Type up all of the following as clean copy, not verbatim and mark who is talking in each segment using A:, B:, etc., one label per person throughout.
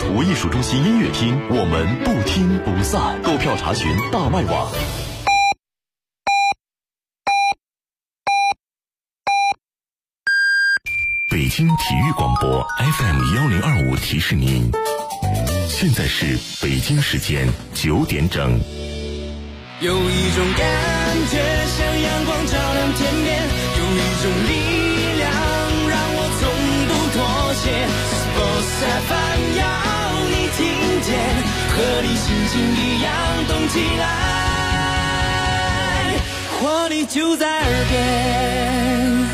A: 图艺术中心音乐厅，我们不听不散。购票查询大麦网。北京体育广播 FM1025 提示您，现在是北京时间9点整。
B: 有一种感觉像阳光照亮天边，有一种力量让我从不妥协。Sports FM 要你听见，和你心情一样动起来，活力就在耳边。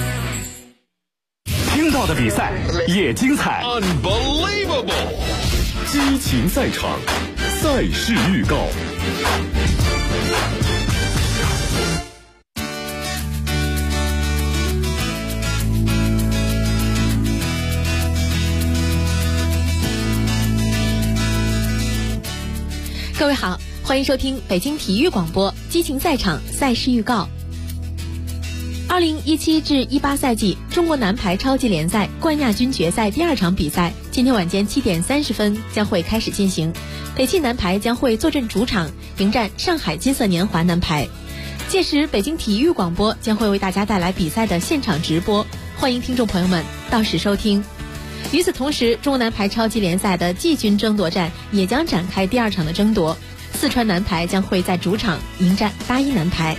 C: 听到的比赛也精彩
A: Unbelievable， 激情赛场，赛事预告。
D: 各位好，欢迎收听北京体育广播激情赛场赛事预告。2017至18赛季中国男排超级联赛冠亚军决赛第2场比赛，今天晚间7点30分将会开始进行。北汽男排将会坐镇主场迎战上海金色年华男排，届时北京体育广播将会为大家带来比赛的现场直播，欢迎听众朋友们到时收听。与此同时，中国男排超级联赛的季军争夺战也将展开第2场的争夺，四川男排将会在主场迎战大一男排。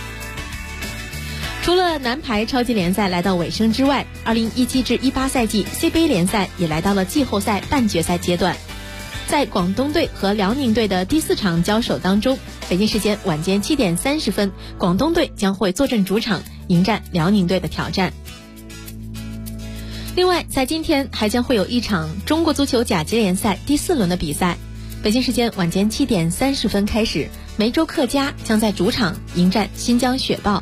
D: 除了男排超级联赛来到尾声之外，2017至18赛季 CBA 联赛也来到了季后赛半决赛阶段。在广东队和辽宁队的第4场交手当中，北京时间晚间7点30分，广东队将会坐镇主场迎战辽宁队的挑战。另外，在今天还将会有一场中国足球甲级联赛第4轮的比赛，北京时间晚间7点30分开始，梅州客家将在主场迎战新疆雪豹。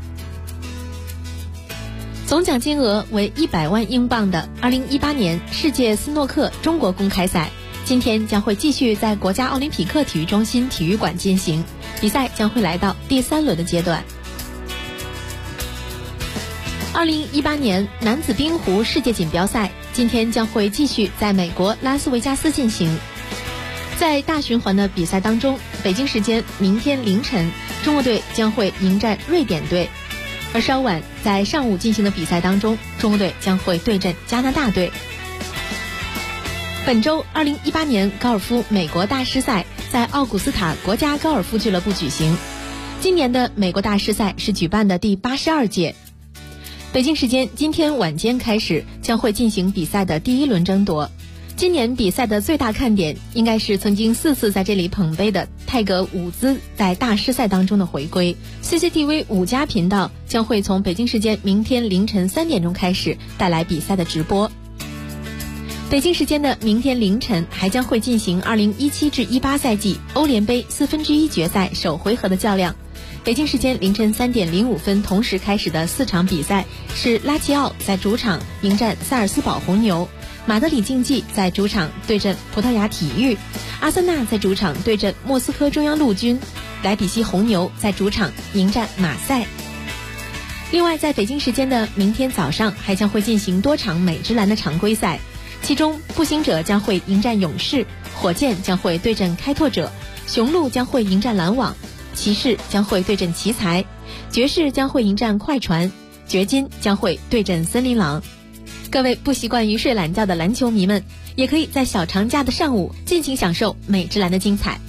D: 总奖金额为100万英镑的2018年世界斯诺克中国公开赛，今天将会继续在国家奥林匹克体育中心体育馆进行，比赛将会来到第3轮的阶段。2018年男子冰壶世界锦标赛今天将会继续在美国拉斯维加斯进行。在大循环的比赛当中，北京时间明天凌晨，中国队将会迎战瑞典队，而稍晚在上午进行的比赛当中，中国队将会对阵加拿大队。本周2018年高尔夫美国大师赛在奥古斯塔国家高尔夫俱乐部举行，今年的美国大师赛是举办的第82届。北京时间今天晚间开始，将会进行比赛的第1轮争夺。今年比赛的最大看点应该是曾经4次在这里捧杯的泰格伍兹在大师赛当中的回归。CCTV 5家频道将会从北京时间明天凌晨3点钟开始带来比赛的直播。北京时间的明天凌晨还将会进行2017至18赛季欧联杯1/4决赛首回合的较量。北京时间凌晨3点05分同时开始的4场比赛是拉齐奥在主场迎战萨尔斯堡红牛，马德里竞技在主场对阵葡萄牙体育，阿森纳在主场对阵莫斯科中央陆军，莱比锡红牛在主场迎战马赛。另外，在北京时间的明天早上还将会进行多场美职篮的常规赛，其中步行者将会迎战勇士，火箭将会对阵开拓者，雄鹿将会迎战篮网，骑士将会对阵奇才，爵士将会迎战快船，掘金将会对阵森林狼。各位不习惯于睡懒觉的篮球迷们，也可以在小长假的上午尽情享受美职篮的精彩。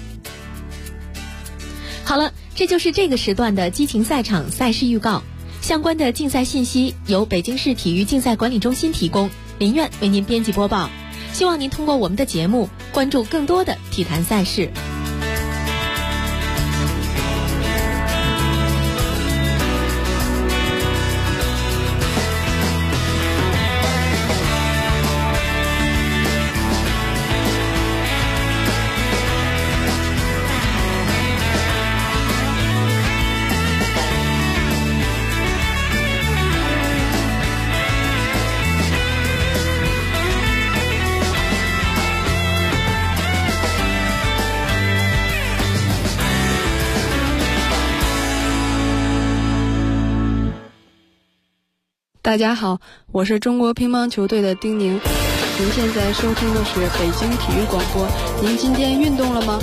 D: 好了，这就是这个时段的激情赛场赛事预告。相关的竞赛信息由北京市体育竞赛管理中心提供，林苑为您编辑播报。希望您通过我们的节目关注更多的体坛赛事。
E: 大家好，我是中国乒乓球队的丁宁。 您现在收听的是北京体育广播。您今天运动了吗？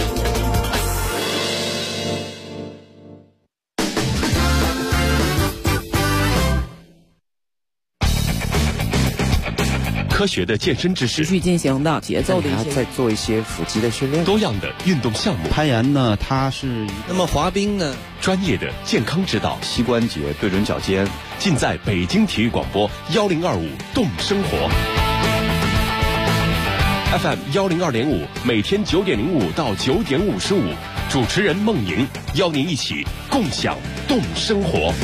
A: 科学的健身知识，
F: 持续进行的节奏的一些，
G: 再做一些腹肌的训练，
A: 多样的运动项目，
H: 攀岩呢，它是
I: 那么滑冰呢，
A: 专业的健康指导，
H: 膝关节对准脚尖，
A: 尽在北京体育广播1025动生活 FM 102.5，每天9点05到9点55，主持人孟莹邀您一起共享动生活。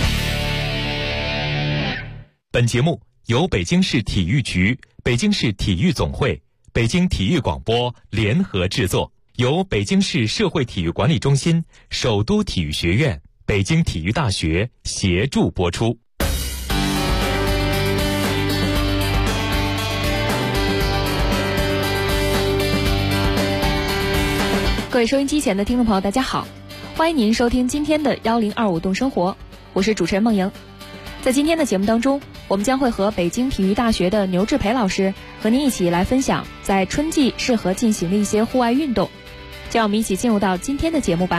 J: 本节目由北京市体育局、北京市体育总会、北京体育广播联合制作，由北京市社会体育管理中心、首都体育学院、北京体育大学协助播出。
K: 各位收音机前的听众朋友，大家好，欢迎您收听今天的1025动生活，我是主持人孟莹。在今天的节目当中，我们将会和北京体育大学的牛志培老师和您一起来分享在春季适合进行的一些户外运动。就让我们一起进入到今天的节目吧。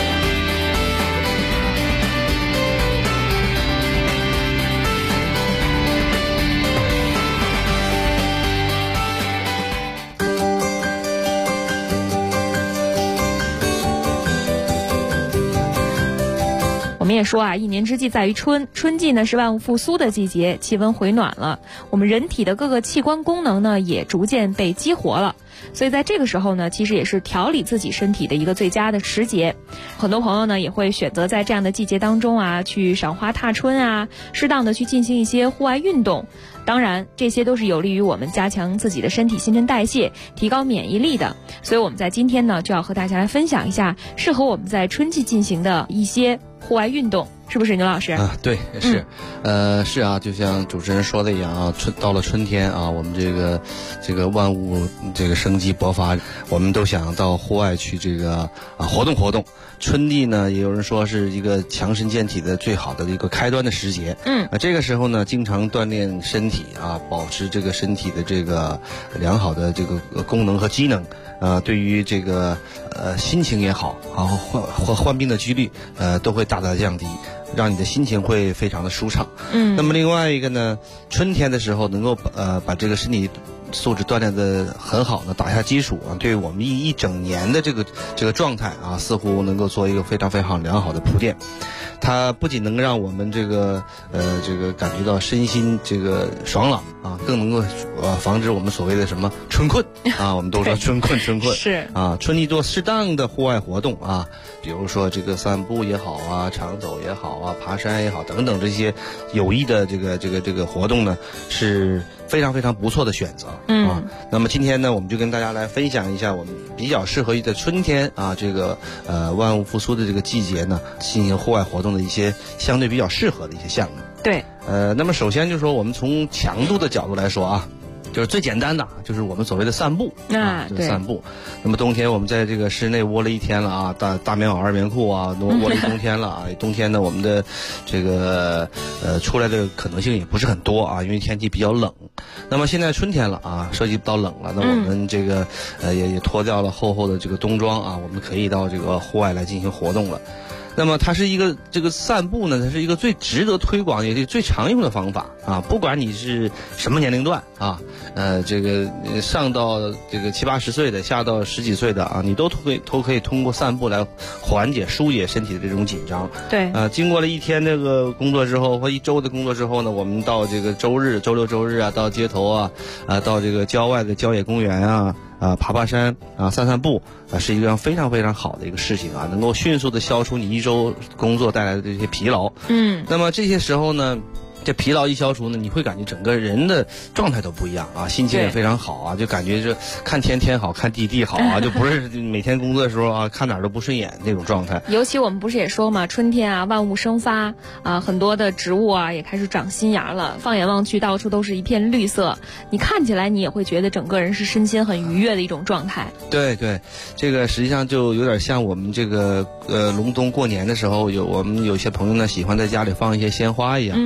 K: 我们也说啊，一年之计在于春，春季呢是万物复苏的季节，气温回暖了，我们人体的各个器官功能呢也逐渐被激活了，所以在这个时候呢，其实也是调理自己身体的一个最佳的时节。很多朋友呢也会选择在这样的季节当中啊，去赏花踏春啊，适当的去进行一些户外运动。当然，这些都是有利于我们加强自己的身体新陈代谢，提高免疫力的。所以我们在今天呢，就要和大家来分享一下适合我们在春季进行的一些户外运动，是不是牛老师？
I: 啊，对，是，是啊，就像主持人说的一样啊，到了春天啊，我们这个万物这个生机勃发，我们都想到户外去活动活动。春季呢，也有人说是一个强身健体的最好的一个开端的时节。这个时候呢，经常锻炼身体啊，保持这个身体的这个良好的这个功能和机能，对于这个心情也好啊，患病的几率都会大大降低，让你的心情会非常的舒畅。那么另外一个呢，春天的时候能够把这个身体素质锻炼的很好呢，打下基础啊，对我们一整年的这个状态啊，似乎能够做一个非常非常良好的铺垫。它不仅能让我们这个感觉到身心这个爽朗啊，更能够防止我们所谓的什么春困啊，我们都说春困
K: 是
I: 啊，春季做适当的户外活动啊，比如说这个散步也好啊，长走也好啊，爬山也好等等，这些有益的这个活动呢，是非常非常不错的选择啊。那么今天呢，我们就跟大家来分享一下我们比较适合于在春天啊万物复苏的这个季节呢，进行户外活动的一些相对比较适合的一些项目。
K: 对，
I: 那么首先就是说，我们从强度的角度来说啊，就是最简单的，就是我们所谓的散步
K: 对，
I: 散步。那么冬天我们在这个室内窝了一天了啊，大棉袄二棉裤啊，窝了一冬天了啊。冬天呢，我们的这个出来的可能性也不是很多啊，因为天气比较冷。那么现在春天了啊，涉及到冷了，那我们这个也脱掉了厚厚的这个冬装啊，我们可以到这个户外来进行活动了。那么它是一个这个散步呢，它是一个最值得推广也是最常用的方法啊。不管你是什么年龄段啊，这个上到这个7、80岁的，下到10几岁的啊，你都可以通过散步来缓解疏解身体的这种紧张。
K: 对，
I: 经过了一天这个工作之后或1周的工作之后呢，我们到这个周六周日啊，到街头啊，到这个郊外的郊野公园啊。爬山啊，散步啊，是一个非常非常好的一个事情啊，能够迅速的消除你1周工作带来的这些疲劳。那么这些时候呢，这疲劳一消除呢，你会感觉整个人的状态都不一样啊，心情也非常好啊，就感觉这看天好看地好啊，就不是每天工作的时候啊看哪儿都不顺眼那种状态。
K: 尤其我们不是也说嘛，春天啊万物生发啊，很多的植物啊也开始长新芽了，放眼望去到处都是一片绿色，你看起来你也会觉得整个人是身心很愉悦的一种状态。
I: 对，这个实际上就有点像我们这个隆冬过年的时候，我们有些朋友呢喜欢在家里放一些鲜花一样啊。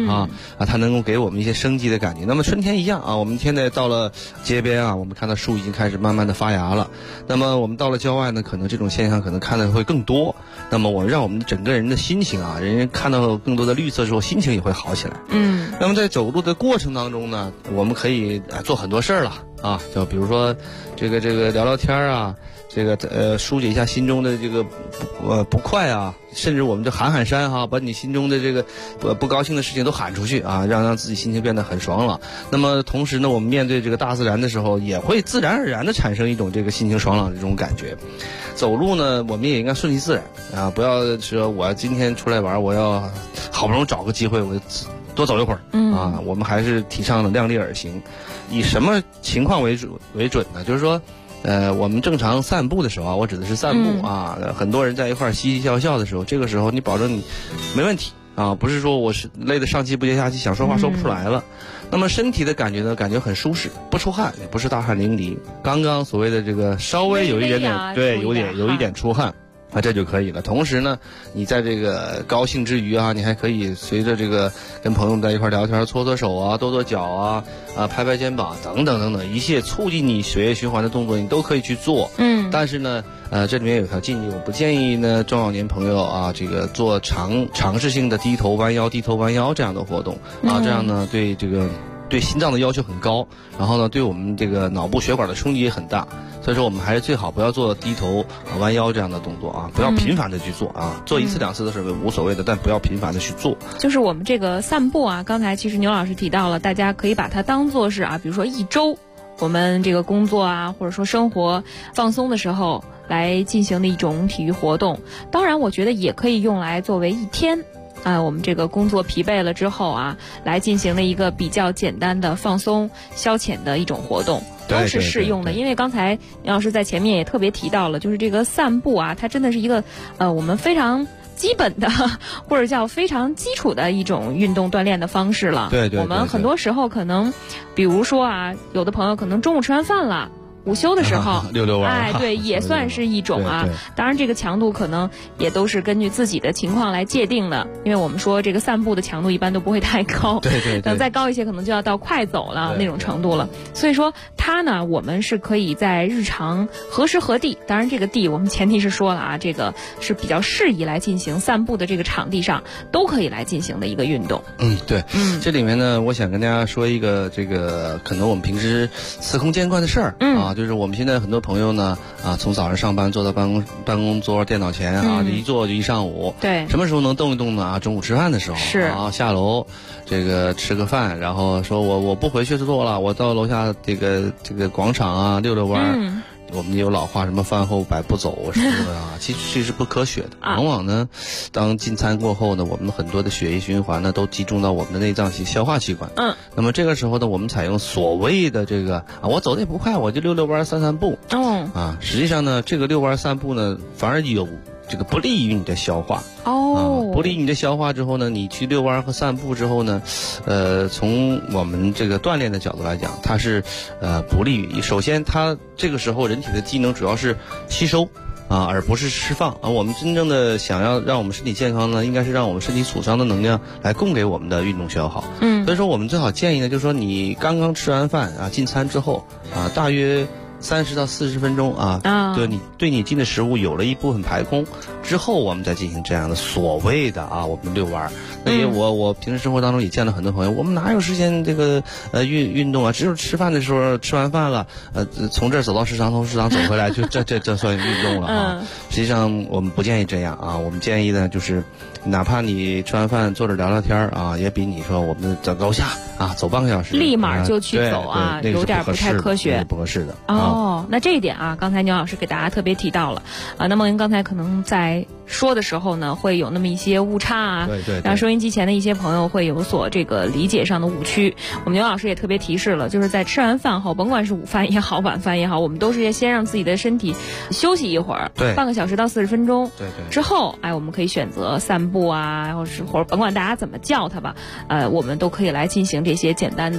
I: 它能够给我们一些生机的感觉。那么春天一样啊，我们现在到了街边啊，我们看到树已经开始慢慢的发芽了。那么我们到了郊外呢，可能这种现象可能看的会更多。那么让我们整个人的心情啊，人看到更多的绿色之后，心情也会好起来。那么在走路的过程当中呢，我们可以做很多事儿了啊，就比如说这个聊聊天啊，这个疏解一下心中的这个不快啊，甚至我们就喊山哈，把你心中的这个不高兴的事情都喊出去啊，让自己心情变得很爽朗。那么同时呢，我们面对这个大自然的时候，也会自然而然的产生一种这个心情爽朗的这种感觉。走路呢，我们也应该顺其自然啊，不要说我今天出来玩，我要好不容易找个机会我多走一会儿啊，我们还是提倡的量力而行。以什么情况为准呢？就是说我们正常散步的时候啊，我指的是散步啊，很多人在一块嘻嘻笑笑的时候，这个时候你保证你没问题啊，不是说我是累得上气不接下气，想说话说不出来了。那么身体的感觉呢，感觉很舒适，不出汗，也不是大汗淋漓，刚刚所谓的这个稍微有一点点，对，有一点出汗。这就可以了。同时呢，你在这个高兴之余啊，你还可以随着这个跟朋友们在一块聊天，搓搓手啊，跺跺脚啊，拍拍肩膀等等等等，一切促进你血液循环的动作，你都可以去做。但是呢，这里面有条禁忌，我不建议呢中老年朋友啊，这个做尝试性的低头弯腰这样的活动啊，这样呢对心脏的要求很高，然后呢，对我们这个脑部血管的冲击也很大，所以说我们还是最好不要做低头弯腰这样的动作啊，不要频繁的去做啊，做1次2次的是无所谓的，但不要频繁的去做。
K: 就是我们这个散步啊，刚才其实牛老师提到了，大家可以把它当作是啊，比如说一周我们这个工作啊，或者说生活放松的时候来进行的一种体育活动。当然，我觉得也可以用来作为一天。我们这个工作疲惫了之后啊，来进行的一个比较简单的放松消遣的一种活动，都是适用的。因为刚才牛老师在前面也特别提到了，就是这个散步啊，它真的是一个我们非常基本的或者叫非常基础的一种运动锻炼的方式了。
I: 对，
K: 我们很多时候可能，比如说啊，有的朋友可能中午吃完饭了。午休的时候
I: 溜弯，
K: 对，也算是一种啊。当然，这个强度可能也都是根据自己的情况来界定的，因为我们说这个散步的强度一般都不会太高，
I: 对，
K: 等再高一些，可能就要到快走了那种程度了。所以说，它呢，我们是可以在日常何时何地，当然这个地我们前提是说了啊，这个是比较适宜来进行散步的这个场地上，都可以来进行的一个运动。
I: 对，这里面呢，我想跟大家说一个这个可能我们平时司空见惯的事儿啊。就是我们现在很多朋友呢从早上上班坐到办公桌电脑前啊，一坐就一上午。
K: 对，
I: 什么时候能动一动呢？中午吃饭的时候
K: 是
I: 啊，下楼这个吃个饭，然后说我不回去做了，我到楼下这个广场啊溜溜弯。我们有老话，什么饭后百步走什么的啊，其实是不科学的。往往呢，当进餐过后呢，我们很多的血液循环呢都集中到我们的内脏消化器官。那么这个时候呢，我们采用所谓的这个我走的也不快，我就溜弯散步。实际上呢，这个溜弯散步呢，反而有这个不利于你的消化。不利于你的消化之后呢，你去遛弯和散步之后呢，从我们这个锻炼的角度来讲，它是不利于。首先，它这个时候人体的机能主要是吸收而不是释放我们真正的想要让我们身体健康呢，应该是让我们身体储藏的能量来供给我们的运动消耗。所以说我们最好建议呢，就是说你刚刚吃完饭进餐之后大约30到40分钟对你进的食物有了一部分排空之后，我们再进行这样的所谓的我们遛弯。那也我平时生活当中也见到很多朋友，我们哪有时间这个运动啊？只有吃饭的时候，吃完饭了从这儿走到食堂，从食堂走回来，就这算运动了实际上我们不建议这样我们建议呢就是哪怕你吃完饭坐着聊聊天也比你说我们在楼下走半个小时
K: 立马就去走有点不太科学，
I: 不合适的。
K: 那这一点刚才牛老师给大家特别提到了那么您刚才可能在说的时候呢，会有那么一些误差
I: 对，
K: 让收音机前的一些朋友会有所这个理解上的误区。我们牛老师也特别提示了，就是在吃完饭后，甭管是午饭也好，晚饭也好，我们都是先让自己的身体休息一会儿，半个小时到40分钟，之后我们可以选择散步或者甭管大家怎么叫它吧，我们都可以来进行这些简单的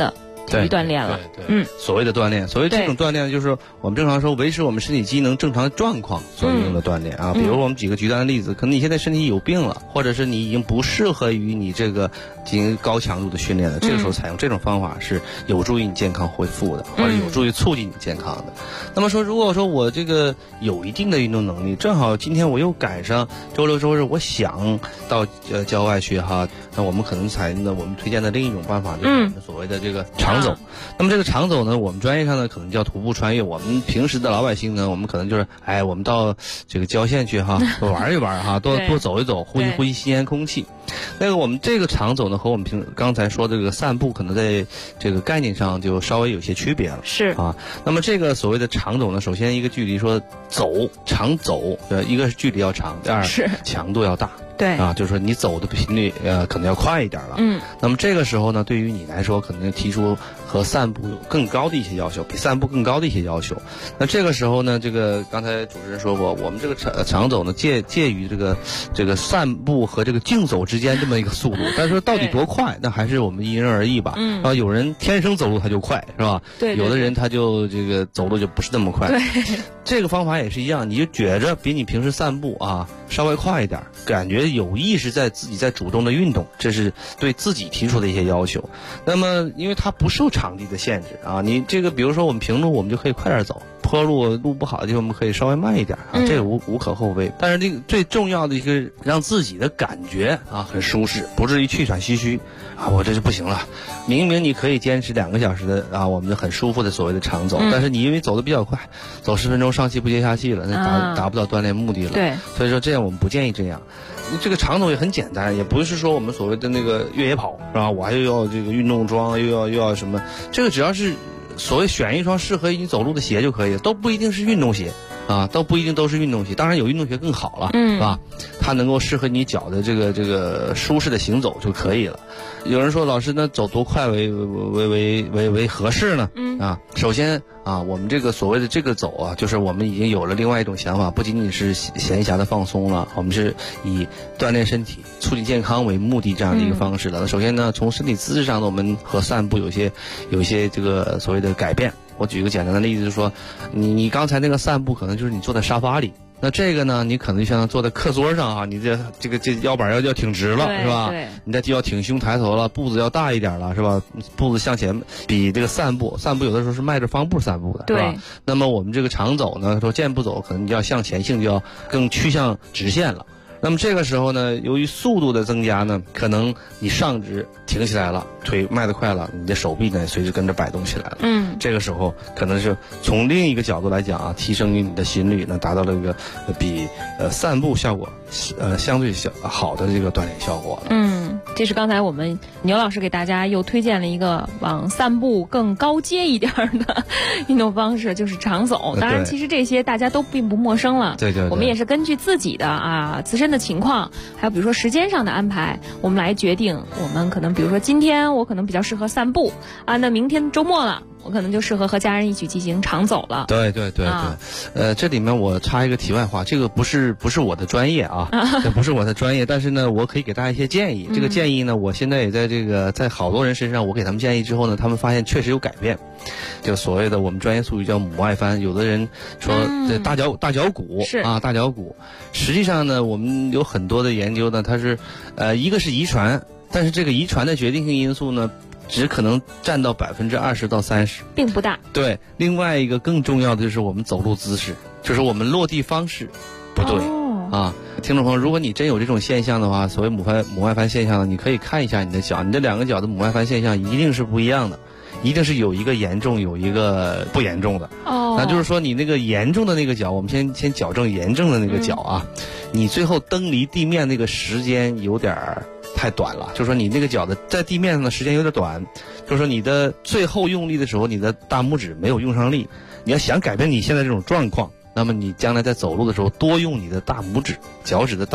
K: 体育锻炼了。
I: 对，所谓的锻炼，所谓这种锻炼就是我们正常说维持我们身体机能正常状况所用的锻炼啊。比如我们举个极端的例子，可能你现在身体有病了，或者是你已经不适合于你这个进行高强度的训练了，这个时候采用这种方法是有助于你健康恢复的，或者有助于促进你健康的。那么说，如果说我这个有一定的运动能力，正好今天我又赶上周六周日，我想到郊外去哈，那我们可能采用的我们推荐的另一种办法就是我们所谓的这个长走。那么这个长走呢，我们专业上呢可能叫徒步穿越，我们平时的老百姓呢，我们可能就是我们到这个郊县去哈，多玩一玩哈，多走一走，呼吸呼吸新鲜空气。那个我们这个长走呢，和我们刚才说的这个散步，可能在这个概念上就稍微有些区别了。
K: 是
I: 啊，那么这个所谓的长走呢，首先一个距离说长走，一个是距离要长，第二是强度要大。
K: 对
I: 啊，就是说你走的频率可能要快一点了。那么这个时候呢，对于你来说，可能提出和散步有更高的一些要求，比散步更高的一些要求。那这个时候呢，这个刚才主持人说过，我们这个长走呢介于这个散步和这个竞走之间这么一个速度，但是说到底多快，那还是我们因人而异吧。啊，有人天生走路他就快，是吧？
K: 对。
I: 有的人他就这个走路就不是那么快。
K: 对。
I: 这个方法也是一样，你就觉着比你平时散步啊稍微快一点，感觉有意识自己在主动的运动，这是对自己提出的一些要求。那么因为它不受场地的限制啊，你这个比如说我们平路我们就可以快点走，坡路不好的地方我们可以稍微慢一点啊，这个无可厚非。但是这个最重要的一个让自己的感觉啊很舒适，不至于气喘吁吁啊，我这就不行了。明明你可以坚持2个小时的啊，我们很舒服的所谓的长走，但是你因为走得比较快，走10分钟上气不接下气了，那达不到锻炼目的了。
K: 对，
I: 所以说这样我们不建议这样。这个长走也很简单，也不是说我们所谓的那个越野跑是吧？我还又要这个运动装，又要什么？这个只要是所谓选一双适合你走路的鞋就可以了，都不一定是运动鞋啊，都不一定都是运动鞋。当然有运动鞋更好了，是吧？它能够适合你脚的这个舒适的行走就可以了。有人说老师，那走多快为合适呢？啊，首先啊，我们这个所谓的这个走啊，就是我们已经有了另外一种想法，不仅仅是闲暇的放松了，我们是以锻炼身体、促进健康为目的这样的一个方式了。那首先呢，从身体姿势上呢，我们和散步有一些这个所谓的改变。我举一个简单的例子，就是说，你刚才那个散步可能就是你坐在沙发里。那这个呢，你可能像坐在课桌上啊，你这腰板要挺直了，是吧？你这就要挺胸抬头了，步子要大一点了，是吧？步子向前，比这个散步有的时候是迈着方步散步的，是吧？那么我们这个长走呢，说健步走，可能你要向前性就要更趋向直线了。那么这个时候呢，由于速度的增加呢，可能你上肢挺起来了，腿迈得快了，你的手臂呢随之跟着摆动起来了。这个时候可能是从另一个角度来讲啊，提升你的心率，那达到了一个比散步效果相对好的这个锻炼效果了。
K: 这是刚才我们牛老师给大家又推荐了一个往散步更高阶一点的运动方式，就是长走。当然，其实这些大家都并不陌生了。
I: 对，
K: 我们也是根据自己的自身的情况，还有比如说时间上的安排，我们来决定我们可能比如说今天我可能比较适合散步啊，那明天周末了，我可能就适合和家人一起进行长走了。
I: 对，这里面我插一个题外话，这个不是我的专业啊，这不是我的专业，但是呢，我可以给大家一些建议。这个建议呢，我现在也在好多人身上，我给他们建议之后呢，他们发现确实有改变。就所谓的我们专业术语叫母外翻，有的人说这大脚骨
K: 是
I: 啊，大脚骨。实际上呢，我们有很多的研究呢，它是一个是遗传，但是这个遗传的决定性因素呢，只可能占到20%到30%，
K: 并不大。
I: 对，另外一个更重要的就是我们走路姿势，就是我们落地方式不对。啊，听众朋友，如果你真有这种现象的话，所谓母外翻现象呢，你可以看一下你的脚，你这2个脚的母外翻现象一定是不一样的，一定是有一个严重，有一个不严重的。那就是说你那个严重的那个脚，我们先矫正严重的那个脚啊，你最后蹬离地面那个时间有点太短了，就是说你那个脚的在地面上的时间有点短，就是说你的最后用力的时候，你的大拇指没有用上力。你要想改变你现在这种状况，那么你将来在走路的时候多用你的大拇指、脚趾的大指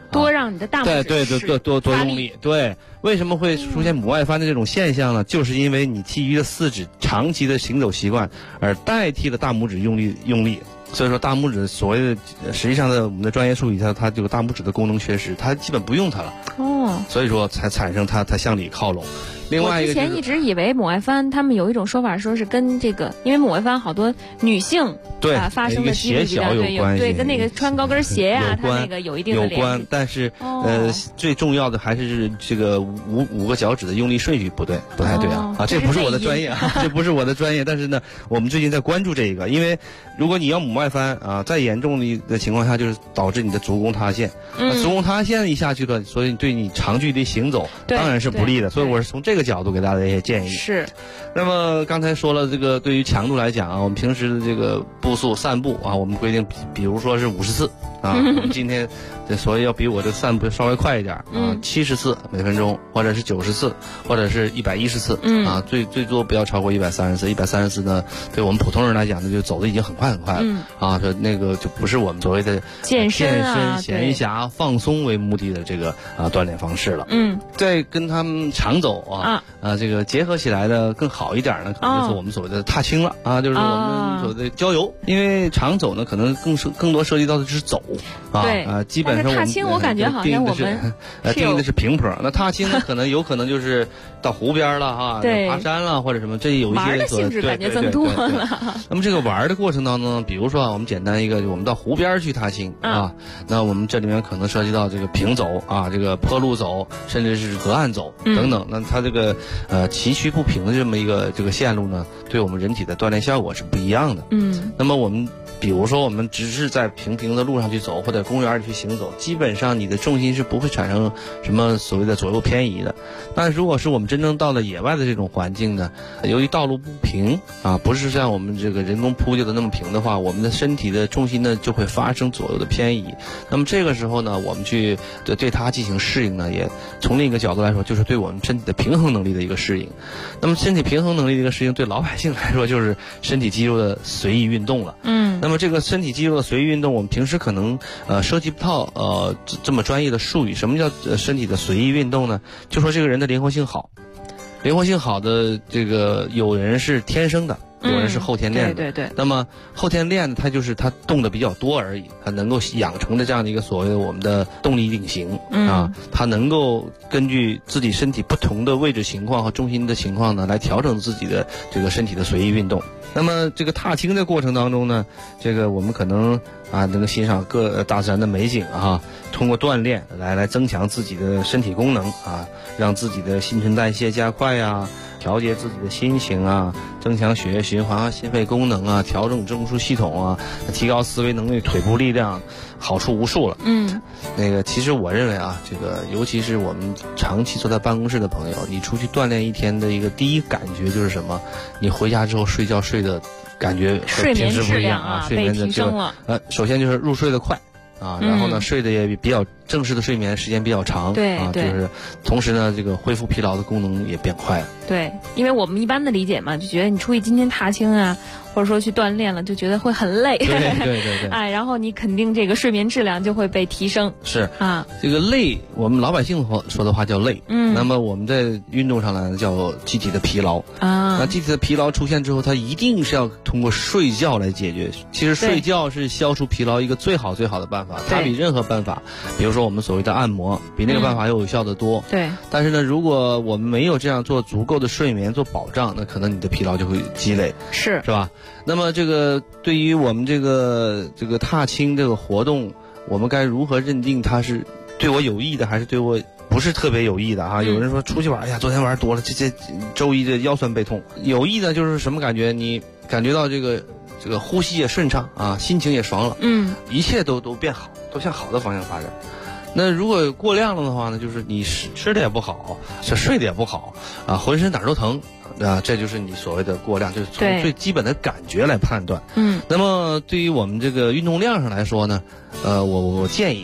K: 多让你的大拇指
I: 多用力。对，为什么会出现母外翻的这种现象呢？就是因为你其余的四指长期的行走习惯，而代替了大拇指用力。所以说大拇指所谓的实际上的我们的专业术语，它这个大拇指的功能缺失，它基本不用它了。所以说才产生它向里靠拢。另外一个、
K: 我之前一直以为母外翻，他们有一种说法说是跟这个，因为母外翻好多女性发生的几率比较对，跟那个穿高跟鞋呀，它那个有一定的联系。
I: 但是最重要的还是这个五个脚趾的用力顺序不太对啊！这不是我的专业啊，这不是我的专业。但是呢，我们最近在关注这个，因为如果你要母外翻啊，再严重的情况下，就是导致你的足弓塌陷。足弓塌陷一下去了，所以对你长距离行走当然是不利的。所以我是从这个角度给大家一些建议。
K: 是。
I: 那么刚才说了，这个对于强度来讲啊，我们平时的这个步速散步啊，我们规定，比如说是50次啊，我们今天所以要比我的散步稍微快一点啊，70次每分钟，或者是90次，或者是110次啊，最多不要超过130次。130次呢，对我们普通人来讲呢，就走的已经很快了啊，这那个就不是我们所谓的
K: 健身
I: 闲暇放松为目的的这个锻炼方式了。再跟他们长走这个结合起来的更好一点呢，可能就是我们所谓的踏青了啊，就是我们所谓的郊游。因为长走呢，可能更多涉及到的就是走基本上我们
K: 踏青我感觉好像我们
I: 定的是平坡，那踏青呢有可能就是到湖边了爬山了或者什么，这有一些
K: 玩的性质感觉增多了。
I: 那么这个玩的过程当中，比如说我们简单一个，我们到湖边去踏青那我们这里面可能涉及到这个平走这个坡路走，甚至是河岸走等等。那它这个崎岖不平的这么一个这个线路呢，对我们人体的锻炼效果是不一样的。那么我们比如说我们只是在平的路上去走，或者公园里去行走，基本上你的重心是不会产生什么所谓的左右偏移的。但如果是我们真正到了野外的这种环境呢，由于道路不平不是像我们这个人工铺就的那么平的话，我们的身体的重心呢就会发生左右的偏移。那么这个时候呢，我们去对它进行适应呢，也从另一个角度来说，就是对我们身体的平衡能力的一个适应。那么身体平衡能力的一个适应，对老百姓来说就是身体肌肉的随意运动了。那么这个身体肌肉的随意运动，我们平时可能涉及不到这么专业的术语。什么叫身体的随意运动呢？就说这个人的灵活性好，灵活性好的这个有人是天生的，有人是后天练的。
K: 对。
I: 那么后天练的，它就是他动的比较多而已，他能够养成的这样的一个所谓的我们的动力定型他能够根据自己身体不同的位置情况和重心的情况呢，来调整自己的这个身体的随意运动。那么这个踏青的过程当中呢，这个我们可能能够欣赏各大自然的美景通过锻炼来增强自己的身体功能让自己的新陈代谢加快调节自己的心情增强血液循环和心肺功能调整中枢系统提高思维能力、腿部力量，好处无数了。那个其实我认为这个尤其是我们长期坐在办公室的朋友，你出去锻炼一天的一个第一感觉就是什么？你回家之后睡觉睡的感觉和平时不一样睡眠的
K: 提升了。
I: 首先就是入睡的快然后呢睡得也比较正式的睡眠时间比较长，就是同时呢这个恢复疲劳的功能也变快了。
K: 对，因为我们一般的理解嘛，就觉得你出去今天踏青或者说去锻炼了，就觉得会很累。
I: 对。
K: 然后你肯定这个睡眠质量就会被提升。
I: 是这个累，我们老百姓说的话叫累。那么我们在运动上来叫机体的疲劳那机体的疲劳出现之后，它一定是要通过睡觉来解决。其实睡觉是消除疲劳一个最好的办法，它比任何办法，比如说我们所谓的按摩，比那个办法要有效的多。
K: 对。但
I: 是呢，如果我们没有这样做足够的睡眠做保障，那可能你的疲劳就会积累。是吧？那么这个对于我们这个踏青这个活动，我们该如何认定它是对我有益的，还是对我不是特别有益的有人说出去玩，昨天玩多了，这周一的腰酸背痛。有益的就是什么感觉？你感觉到这个呼吸也顺畅心情也爽了，一切都变好，都向好的方向发展。那如果过量了的话呢，就是你吃的也不好，睡的也不好浑身哪儿都疼这就是你所谓的过量，就是从最基本的感觉来判断。那么对于我们这个运动量上来说呢，我建议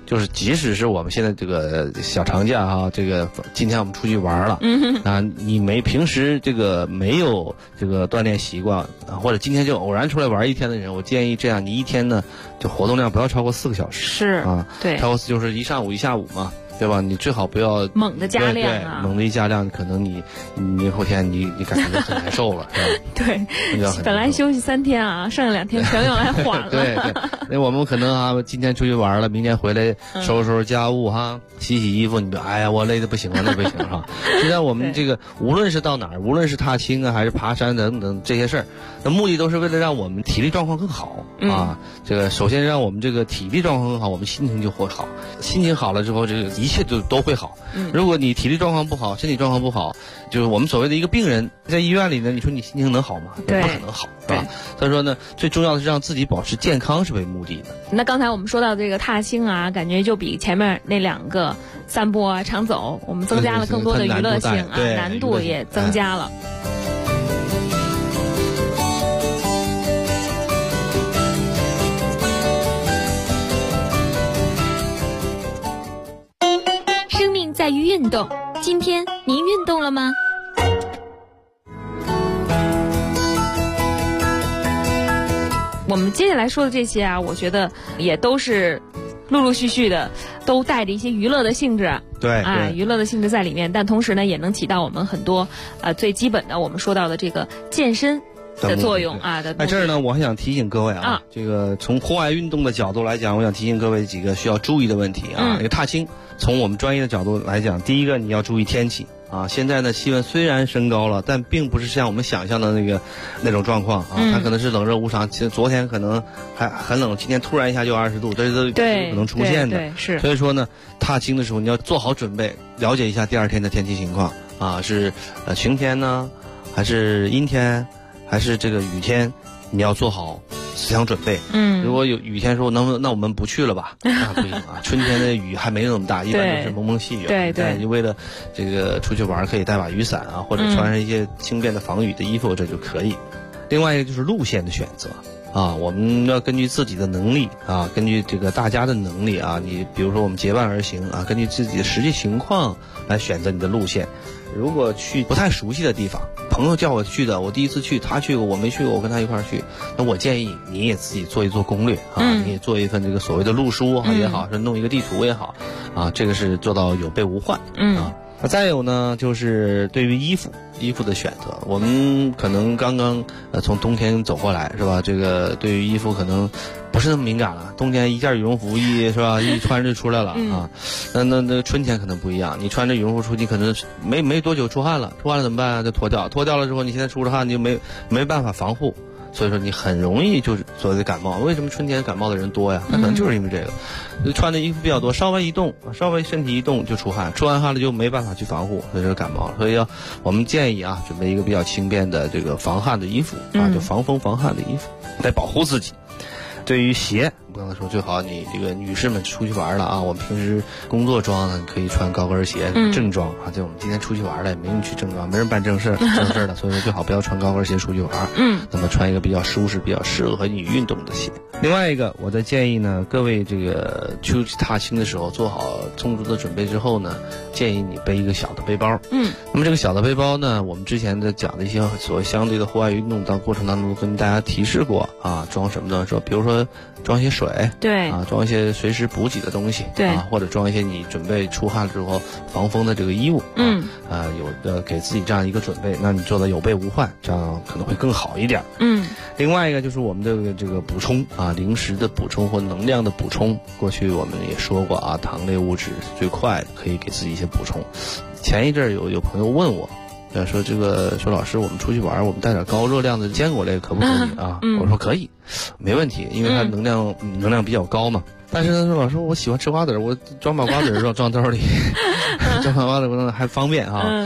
I: 就是即使是我们现在这个小长假啊，这个今天我们出去玩了，啊，你平时这个没有这个锻炼习惯啊，或者今天就偶然出来玩一天的人，我建议这样，你一天呢就活动量不要超过4个小时，
K: 是
I: 啊，
K: 对，
I: 超过就是一上午一下午嘛。对吧？你最好不要
K: 猛的加量啊！
I: 对，猛的一加量，可能你明后天你感觉很难受了，是吧？
K: 对，本来休息3天啊，剩下2天全用来缓了。
I: 对，那我们可能啊，今天出去玩了，明天回来收拾家务哈，洗衣服，你就哎呀，我累得不行了，那不行哈。实际上我们这个无论是到哪儿，无论是踏青啊，还是爬山等等这些事儿，那目的都是为了让我们体力状况更好啊。这个首先让我们这个体力状况更好，我们心情就会好，心情好了之后，这个一切都会好。如果你体力状况不好，身体状况不好，就是我们所谓的一个病人在医院里呢，你说你心情能好吗？
K: 对，
I: 不可能好，是吧？所以说呢，最重要的是让自己保持健康是为目的的。
K: 那刚才我们说到这个踏青啊，感觉就比前面那2个散步啊、长走，我们增加了更多的娱乐性啊，难度也增加了。
D: 在于运动，今天您运动了吗？
K: 我们接下来说的这些啊，我觉得也都是陆陆续续的，都带着一些娱乐的性质。
I: 对，
K: 娱乐的性质在里面，但同时呢，也能起到我们很多最基本的我们说到的这个健身的作用啊的。
I: 在这儿呢，我还想提醒各位啊，这个从户外运动的角度来讲，我想提醒各位几个需要注意的问题啊。这个踏青，从我们专业的角度来讲，第一个你要注意天气啊。现在呢，气温虽然升高了，但并不是像我们想象的那种状况啊，它可能是冷热无常。其实昨天可能还很冷，今天突然一下就20度，这都可能出现的。
K: 是。
I: 所以说呢，踏青的时候你要做好准备，了解一下第2天的天气情况啊，是晴天呢，还是阴天？还是这个雨天，你要做好思想准备。如果有雨天说那我们不去了吧？那不行啊！春天的雨还没那么大，一般都是蒙蒙细雨。
K: 对，
I: 你为了这个出去玩，可以带把雨伞啊，或者穿上一些轻便的防雨的衣服，这就可以。另外一个就是路线的选择啊，我们要根据自己的能力啊，根据这个大家的能力啊，你比如说我们结伴而行啊，根据自己的实际情况来选择你的路线。如果去不太熟悉的地方，朋友叫我去的，我第一次去，他去过，我没去过，我跟他一块儿去，那我建议你也自己做一做攻略啊，你也做一份这个所谓的路书也好，是弄一个地图也好啊，这个是做到有备无患啊。那再有呢，就是对于衣服的选择，我们可能刚刚从冬天走过来是吧？这个对于衣服可能不是那么敏感了，冬天一件羽绒服是吧，一穿就出来了啊。那春天可能不一样，你穿着羽绒服出去，可能没多久出汗了怎么办啊？就脱掉了之后，你现在出了汗，你就没办法防护。所以说你很容易就是所谓的感冒。为什么春天感冒的人多呀？那可能就是因为这个，穿的衣服比较多，稍微身体一动就出汗，出完汗了就没办法去防护，所以就感冒了。所以我们建议啊，准备一个比较轻便的这个防汗的衣服啊，就防风防汗的衣服，来保护自己。对于鞋，我刚才说最好你这个女士们出去玩了啊，我们平时工作装呢可以穿高跟鞋正装啊。对，我们今天出去玩了，也没人去正装，没人办正事的，所以说最好不要穿高跟鞋出去玩。那么穿一个比较舒适、比较适合你运动的鞋。另外一个，我的建议呢，各位这个出去踏青的时候做好充足的准备之后呢，建议你背一个小的背包。那么这个小的背包呢，我们之前的讲的一些所谓相对的户外运动过程当中跟大家提示过啊，装什么呢？说比如说装一些水，
K: 对
I: 啊，装一些随时补给的东西，
K: 对
I: 啊，或者装一些你准备出汗之后防风的这个衣物，有的给自己这样一个准备，那你做的有备无患，这样可能会更好一点。另外一个就是我们的这个补充啊，零食的补充或能量的补充。过去我们也说过啊，糖类物质是最快的，可以给自己一些补充。前一阵有朋友问我，说这个说老师，我们出去玩，我们带点高热量的坚果类可不可以啊？我说可以，没问题，因为它能量比较高嘛。但是呢，说老师，我喜欢吃瓜子，我装把瓜子装兜里，装把瓜子还方便啊。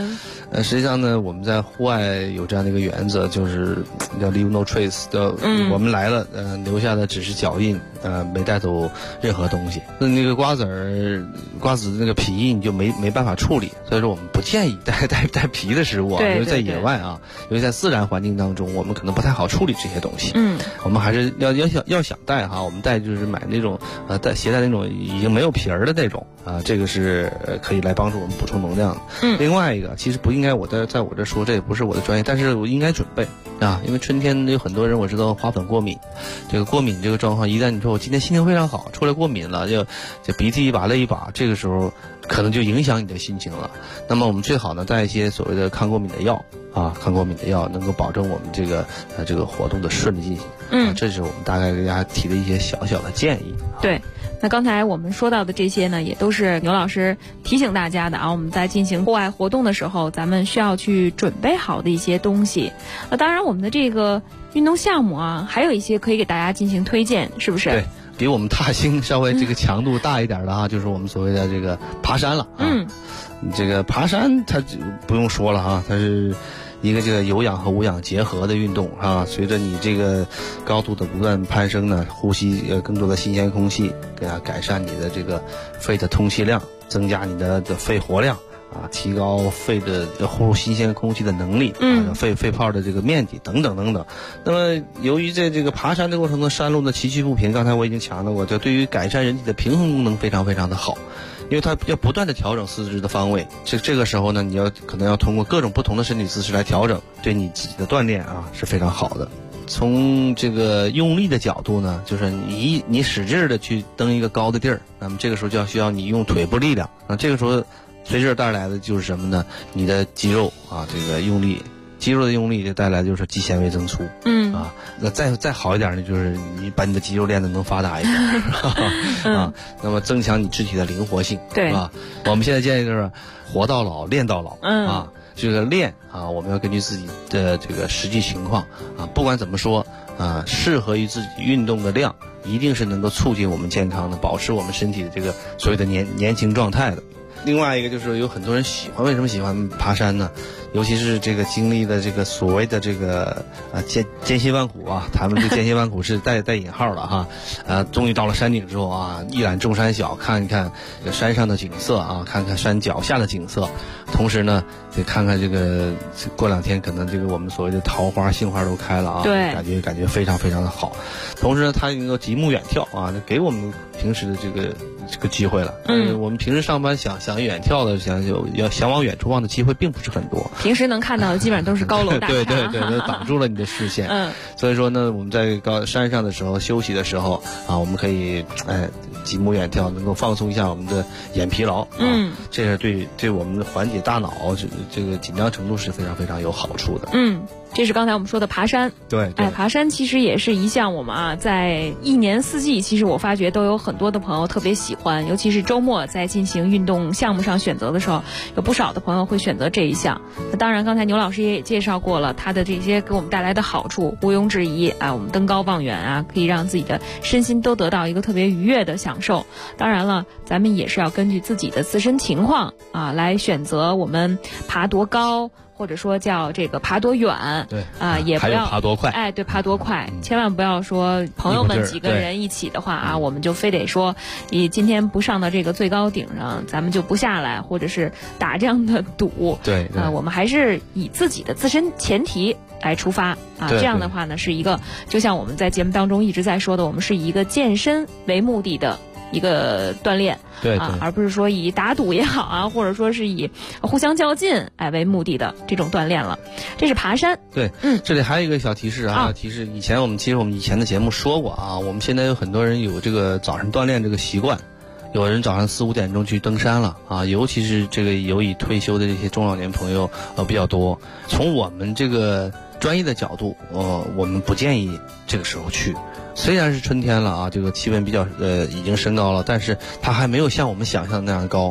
I: 实际上呢，我们在户外有这样的一个原则，就是叫 leave no trace， 我们来了，留下的只是脚印，没带走任何东西。那个瓜子的那个皮你就没办法处理，所以说我们不建议带皮的食物啊，尤其在野外啊，尤其在自然环境当中，我们可能不太好处理这些东西。我们还是要想带哈，我们带就是买那种携带那种已经没有皮儿的那种啊，这个是可以来帮助我们补充能量的。另外一个其实不应该在我这说，这也不是我的专业，但是我应该准备啊，因为春天有很多人我知道花粉过敏，这个过敏这个状况，一旦你说我今天心情非常好，出来过敏了，就鼻涕一把泪一把，这个时候可能就影响你的心情了。那么我们最好呢带一些所谓的抗过敏的药啊，抗过敏的药能够保证我们这个活动的顺利进行。这是我们大概给大家提的一些小小的建议。
K: 对。那刚才我们说到的这些呢，也都是牛老师提醒大家的啊。我们在进行户外活动的时候，咱们需要去准备好的一些东西。当然我们的这个运动项目啊，还有一些可以给大家进行推荐，是不是？
I: 对，比我们踏青稍微这个强度大一点的啊，就是我们所谓的这个爬山了啊。这个爬山它不用说了啊，它是一个这个有氧和无氧结合的运动啊，随着你这个高度的不断攀升呢，呼吸更多的新鲜空气，改善你的这个肺的通气量，增加你的肺活量啊，提高肺的呼入新鲜空气的能力，肺泡的这个面积等等等等。那么由于在这个爬山的过程中，山路的崎岖不平，刚才我已经强调过，这对于改善人体的平衡功能非常非常的好。因为它要不断的调整四肢的方位，这个时候呢，你可能要通过各种不同的身体姿势来调整，对你自己的锻炼啊是非常好的。从这个用力的角度呢，就是你使劲的去蹬一个高的地儿，那么这个时候就需要你用腿部力量。那这个时候随之带来的就是什么呢？你的肌肉啊，这个用力。肌肉的用力就带来就是肌纤维增粗，那再好一点呢，就是你把你的肌肉练得能发达一点啊，那么增强你肢体的灵活性，
K: 对
I: 啊。我们现在建议就是活到老练到老，啊，这个练啊，我们要根据自己的这个实际情况啊，不管怎么说啊，适合于自己运动的量，一定是能够促进我们健康的，保持我们身体的这个所谓的年轻状态的。另外一个就是有很多人喜欢，为什么喜欢爬山呢？尤其是这个经历的这个所谓的这个艰辛万苦啊，他们这艰辛万苦是带引号的哈，终于到了山顶之后啊，一览众山小，看一看这个山上的景色啊，看看山脚下的景色，同时呢，得看看这个过两天可能这个我们所谓的桃花、杏花都开了啊，
K: 对，
I: 感觉非常非常的好。同时呢，它能够极目远眺啊，给我们平时的这个机会了。我们平时上班想远眺的，想往远处望的机会并不是很多。
K: 平时能看到的基本上都是高楼大厦，
I: 对，都挡住了你的视线。所以说呢，我们在山上的时候休息的时候啊，我们可以极目远眺，能够放松一下我们的眼疲劳。这是对我们的缓解大脑这个紧张程度是非常非常有好处的。
K: 这是刚才我们说的爬山。
I: 对，
K: 爬山其实也是一项我们在一年四季，其实我发觉都有很多的朋友特别喜欢，尤其是周末在进行运动项目上选择的时候，有不少的朋友会选择这一项。那当然，刚才牛老师也介绍过了，它的这些给我们带来的好处毋庸置疑啊，我们登高望远啊，可以让自己的身心都得到一个特别愉悦的享受。当然了，咱们也是要根据自己的自身情况啊来选择我们爬多高，或者说叫这个爬多远，
I: 对
K: 啊，也不要
I: 爬多快，
K: 对，爬多快，千万不要说朋友们几个人一起的话啊，我们就非得说你今天不上到这个最高顶上，咱们就不下来，或者是打这样的赌。
I: 对，
K: 我们还是以自己的自身前提来出发啊，这样的话呢，是一个就像我们在节目当中一直在说的，我们是以一个健身为目的的一个锻炼，
I: 对，
K: 而不是说以打赌也好啊，或者说是以互相较劲为目的的这种锻炼了。这是爬山。
I: 对，这里还有一个小提示啊，提示其实我们以前的节目说过啊，我们现在有很多人有这个早上锻炼这个习惯，有人早上4、5点钟去登山了啊，尤其是这个有已退休的这些中老年朋友比较多。从我们这个专业的角度，我们不建议这个时候去。虽然是春天了啊，这个气温比较已经升高了，但是它还没有像我们想象的那样高。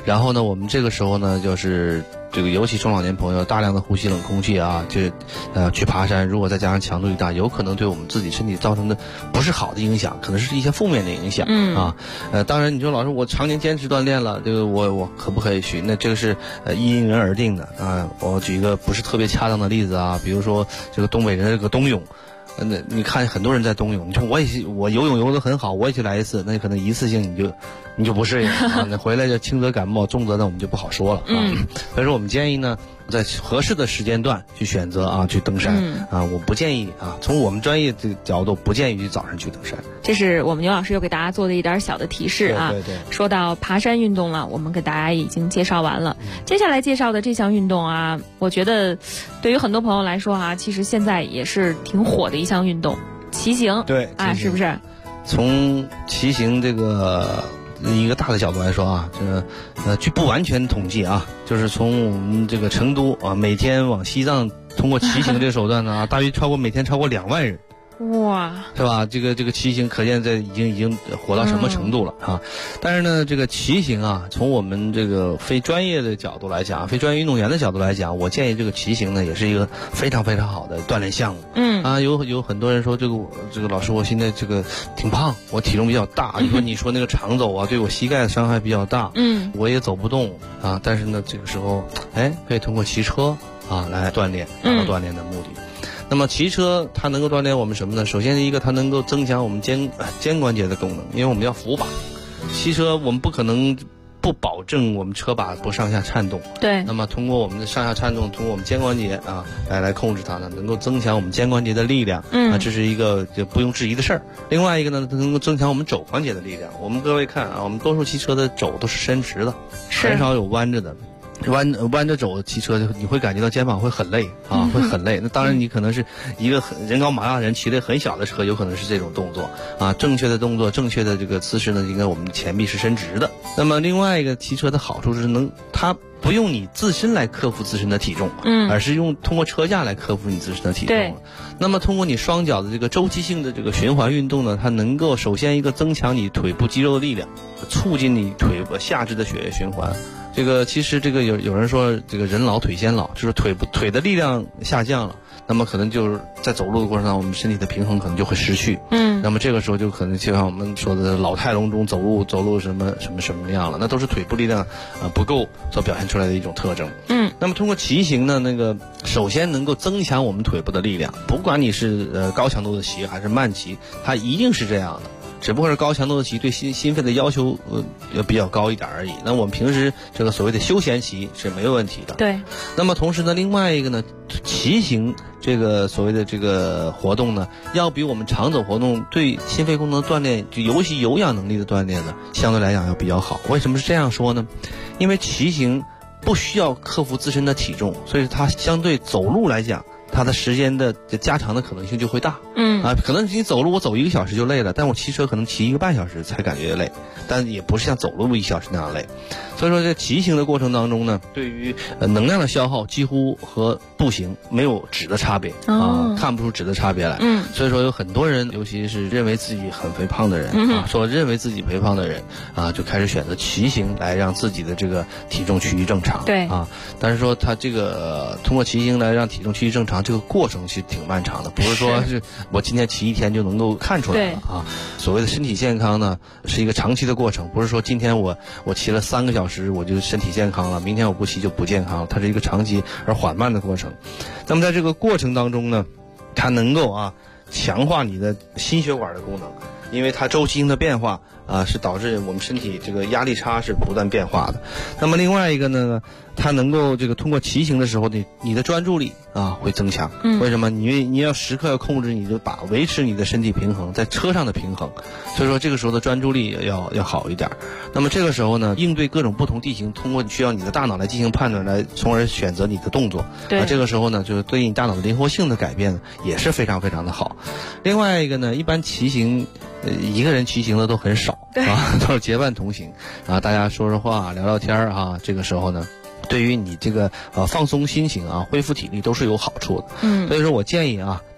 I: 然后呢，我们这个时候呢，就是这个尤其中老年朋友大量的呼吸冷空气啊，去爬山，如果再加上强度一大，有可能对我们自己身体造成的不是好的影响，可能是一些负面的影响。当然你说老师我常年坚持锻炼了，这个我可不可以去？那这个是因人而定的啊。我举一个不是特别恰当的例子啊，比如说这个东北人这个冬泳。那你看很多人在冬泳，你说我游泳游得很好，我也去来一次，那可能一次性你就不适应啊，那回来就轻则感冒，重则呢我们就不好说了啊。所以说我们建议呢，在合适的时间段去选择啊去登山啊，我不建议啊，从我们专业的角度不建议早上去登山。
K: 这是我们牛老师又给大家做的一点小的提示啊。
I: 对。
K: 说到爬山运动了，我们给大家已经介绍完了。接下来介绍的这项运动啊，我觉得对于很多朋友来说啊，其实现在也是挺火的一项运动，骑行。
I: 对
K: 啊，是不是？
I: 从骑行这个一个大的角度来说啊，据不完全统计啊，就是从我们这个成都啊，每天往西藏通过骑行这个手段呢，大约每天超过2万人。
K: 哇，
I: 是吧？这个骑行可见这已经火到什么程度了啊！但是呢，这个骑行啊，从我们这个非专业的角度来讲，非专业运动员的角度来讲，我建议这个骑行呢，也是一个非常非常好的锻炼项目。有很多人说这个老师，我现在这个挺胖，我体重比较大。你说那个长走啊，对我膝盖的伤害比较大。我也走不动啊。但是呢，这个时候可以通过骑车啊来锻炼，达到锻炼的目的。那么骑车它能够锻炼我们什么呢？首先一个它能够增强我们肩关节的功能，因为我们要扶把。骑车我们不可能不保证我们车把不上下颤动。
K: 对。
I: 那么通过我们的上下颤动，通过我们肩关节啊来控制它呢，能够增强我们肩关节的力量。这是一个就不用质疑的事儿。另外一个呢，它能够增强我们肘关节的力量。我们各位看啊，我们多数骑车的肘都是伸直的，很少有弯着的。弯着肘骑车，你会感觉到肩膀会很累啊，会很累。那当然，你可能是一个人高马大人骑了很小的车，有可能是这种动作啊。正确的动作，正确的这个姿势呢，应该我们的前臂是伸直的。那么另外一个骑车的好处是它不用你自身来克服自身的体重，而是通过车架来克服你自身的体重。
K: 对。
I: 那么通过你双脚的这个周期性的这个循环运动呢，它能够首先一个增强你腿部肌肉的力量，促进你腿部下肢的血液循环。这个其实这个有人说这个人老腿先老，就是腿的力量下降了，那么可能就是在走路的过程中，我们身体的平衡可能就会失去。那么这个时候就可能就像我们说的老态龙钟，走路什么样了，那都是腿部力量不够所表现出来的一种特征。那么通过骑行呢，那个首先能够增强我们腿部的力量，不管你是高强度的骑还是慢骑，它一定是这样的。只不过是高强度的骑对心肺的要求要比较高一点而已。那我们平时这个所谓的休闲骑是没有问题的。
K: 对。
I: 那么同时呢，另外一个呢，骑行这个所谓的这个活动呢，要比我们长走活动对心肺功能锻炼，就尤其有氧能力的锻炼呢，相对来讲要比较好。为什么是这样说呢？因为骑行不需要克服自身的体重，所以它相对走路来讲，它的时间的加长的可能性就会大。可能你走路我走1个小时就累了，但我骑车可能骑1个半小时才感觉累，但也不是像走路1小时那样累。所以说在骑行的过程当中呢，对于能量的消耗几乎和步行没有质的差别看不出质的差别来。所以说有很多人，尤其是认为自己很肥胖的人认为自己肥胖的人就开始选择骑行来让自己的这个体重趋于正常。
K: 对
I: 但是说他这个通过骑行来让体重趋于正常，这个过程其实挺漫长的，不是说是我今天骑1天就能够看出来了所谓的身体健康呢，是一个长期的过程，不是说今天我骑了3个小时我就身体健康了，明天我不骑就不健康了，它是一个长期而缓慢的过程。那么在这个过程当中呢，它能够强化你的心血管的功能，因为它周期性的变化是导致我们身体这个压力差是不断变化的。那么另外一个呢，它能够这个通过骑行的时候你的专注力会增强。为什么？你要时刻要控制你的维持你的身体平衡，在车上的平衡，所以说这个时候的专注力要好一点。那么这个时候呢，应对各种不同地形，通过需要你的大脑来进行判断，来从而选择你的动作。这个时候呢，就是对你大脑的灵活性的改变也是非常非常的好。另外一个呢，一般骑行一个人骑行的都很少都是结伴同行大家说说话聊聊天这个时候呢，对于你这个放松心情恢复体力都是有好处的。所以说我建议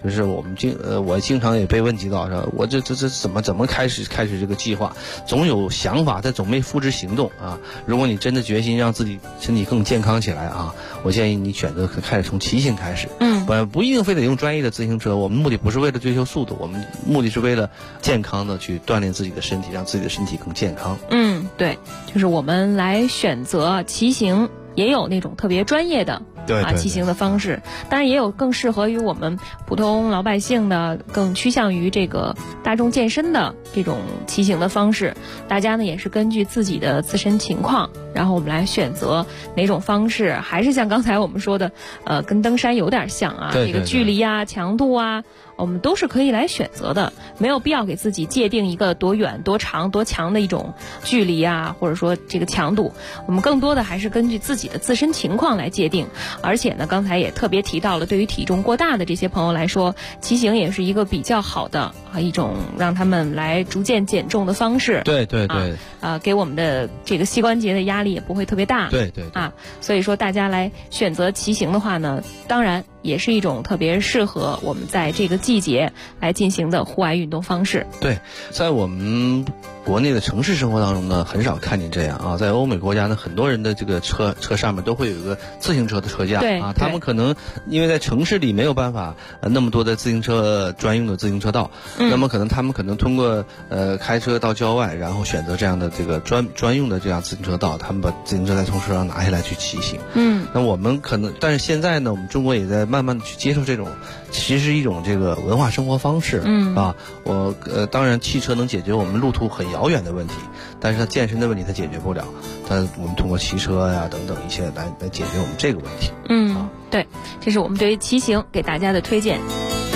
I: 就是我经常也被问及到说，我这怎么开始这个计划，总有想法，但总没付之行动啊。如果你真的决心让自己身体更健康起来啊，我建议你选择开始从骑行开始。不一定非得用专业的自行车，我们目的不是为了追求速度，我们目的是为了健康的去锻炼自己的身体，让自己的身体更健康。
K: 对，就是我们来选择骑行，也有那种特别专业的骑行的方式，当然也有更适合于我们普通老百姓的，更趋向于这个大众健身的这种骑行的方式。大家呢也是根据自己的自身情况，然后我们来选择哪种方式。还是像刚才我们说的，跟登山有点像啊，这个距离啊、强度啊，我们都是可以来选择的，没有必要给自己界定一个多远、多长、多强的一种距离啊，或者说这个强度。我们更多的还是根据自己的自身情况来界定。而且呢，刚才也特别提到了，对于体重过大的这些朋友来说，骑行也是一个比较好的一种让他们来逐渐减重的方式。
I: 对，
K: 给我们的这个膝关节的压力也不会特别大。
I: 对，
K: 所以说大家来选择骑行的话呢，当然也是一种特别适合我们在这个季节来进行的户外运动方式。
I: 对，在我们国内的城市生活当中呢，很少看见这样啊。在欧美国家呢，很多人的这个车上面都会有一个自行车的车架啊。他们可能因为在城市里没有办法那么多的自行车专用的自行车道，那么他们可能通过开车到郊外，然后选择这样的这个专用的这样自行车道，他们把自行车再从车上拿下来去骑行。那我们可能，但是现在呢，我们中国也在慢慢的去接受这种，其实是一种这个文化生活方式。当然汽车能解决我们路途很遥远的问题，但是它健身的问题它解决不了，我们通过骑车呀等等一切来解决我们这个问题。
K: 对，这是我们对于骑行给大家的推荐。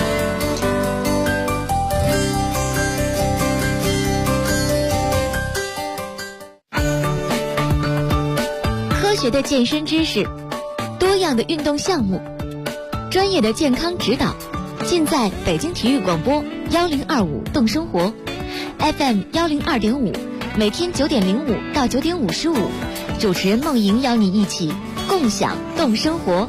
D: 科学的健身知识，多样的运动项目，专业的健康指导，尽在北京体育广播1025动生活 FM 102.5，每天9点05到9点55，主持人梦莹邀你一起共享动生活。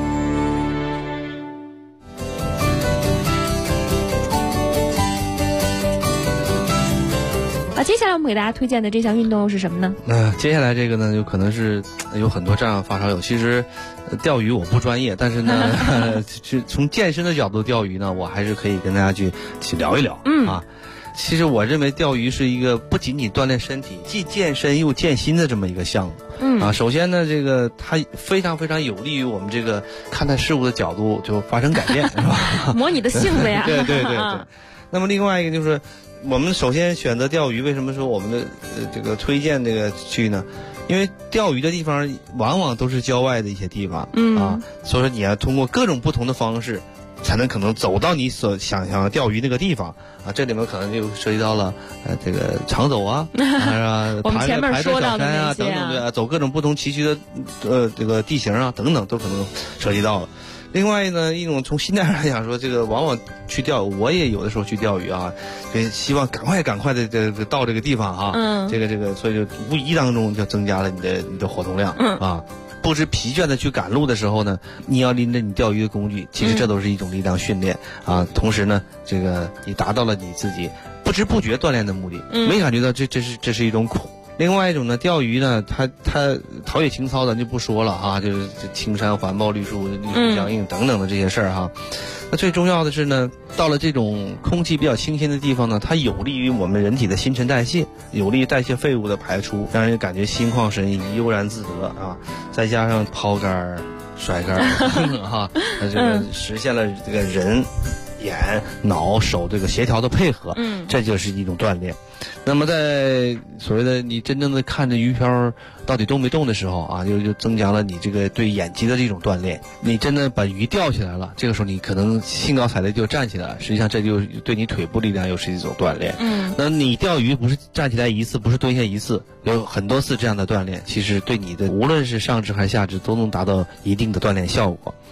K: 接下来我们给大家推荐的这项运动又是什么呢？
I: 接下来这个呢，就可能是有很多这样发烧友。其实钓鱼我不专业，但是呢，从健身的角度钓鱼呢，我还是可以跟大家去聊一聊。其实我认为钓鱼是一个不仅仅锻炼身体，既健身又健心的这么一个项目。首先呢，这个它非常非常有利于我们这个看待事物的角度就发生改变，是吧？
K: 磨你的性子呀。
I: 对。那么另外一个就是，我们首先选择钓鱼，为什么说我们的这个推荐这个去呢？因为钓鱼的地方往往都是郊外的一些地方，所以说你要通过各种不同的方式，才能可能走到你所想要钓鱼那个地方啊。这里面可能就涉及到了这个长走啊，
K: 我们前面说到的那些
I: 等等的，走各种不同崎岖的这个地形啊等等，都可能涉及到了。另外呢，一种从心态上来讲说，这个往往去钓，我也有的时候去钓鱼啊，希望赶快的到这个地方啊，这个，所以就无意当中就增加了你的活动量啊。不知疲倦的去赶路的时候呢，你要拎着你钓鱼的工具，其实这都是一种力量训练啊。同时呢，这个你达到了你自己不知不觉锻炼的目的，没感觉到这是一种苦。另外一种呢，钓鱼呢，它陶冶情操咱就不说了啊，就是青山环抱绿树相映等等的这些事儿哈。那最重要的是呢，到了这种空气比较清新的地方呢，它有利于我们人体的新陈代谢，有利于代谢废物的排出，让人感觉心旷神怡、悠然自得啊。再加上抛竿、甩竿哈，那这个实现了这个人、眼、脑、手这个协调的配合，这就是一种锻炼。那么在所谓的你真正的看着鱼漂到底动没动的时候啊，就增强了你这个对眼肌的这种锻炼。你真的把鱼钓起来了，这个时候你可能兴高采烈就站起来了，实际上这就对你腿部力量又是一种锻炼。那你钓鱼不是站起来一次，不是蹲下一次，有很多次这样的锻炼，其实对你的无论是上肢还是下肢都能达到一定的锻炼效果。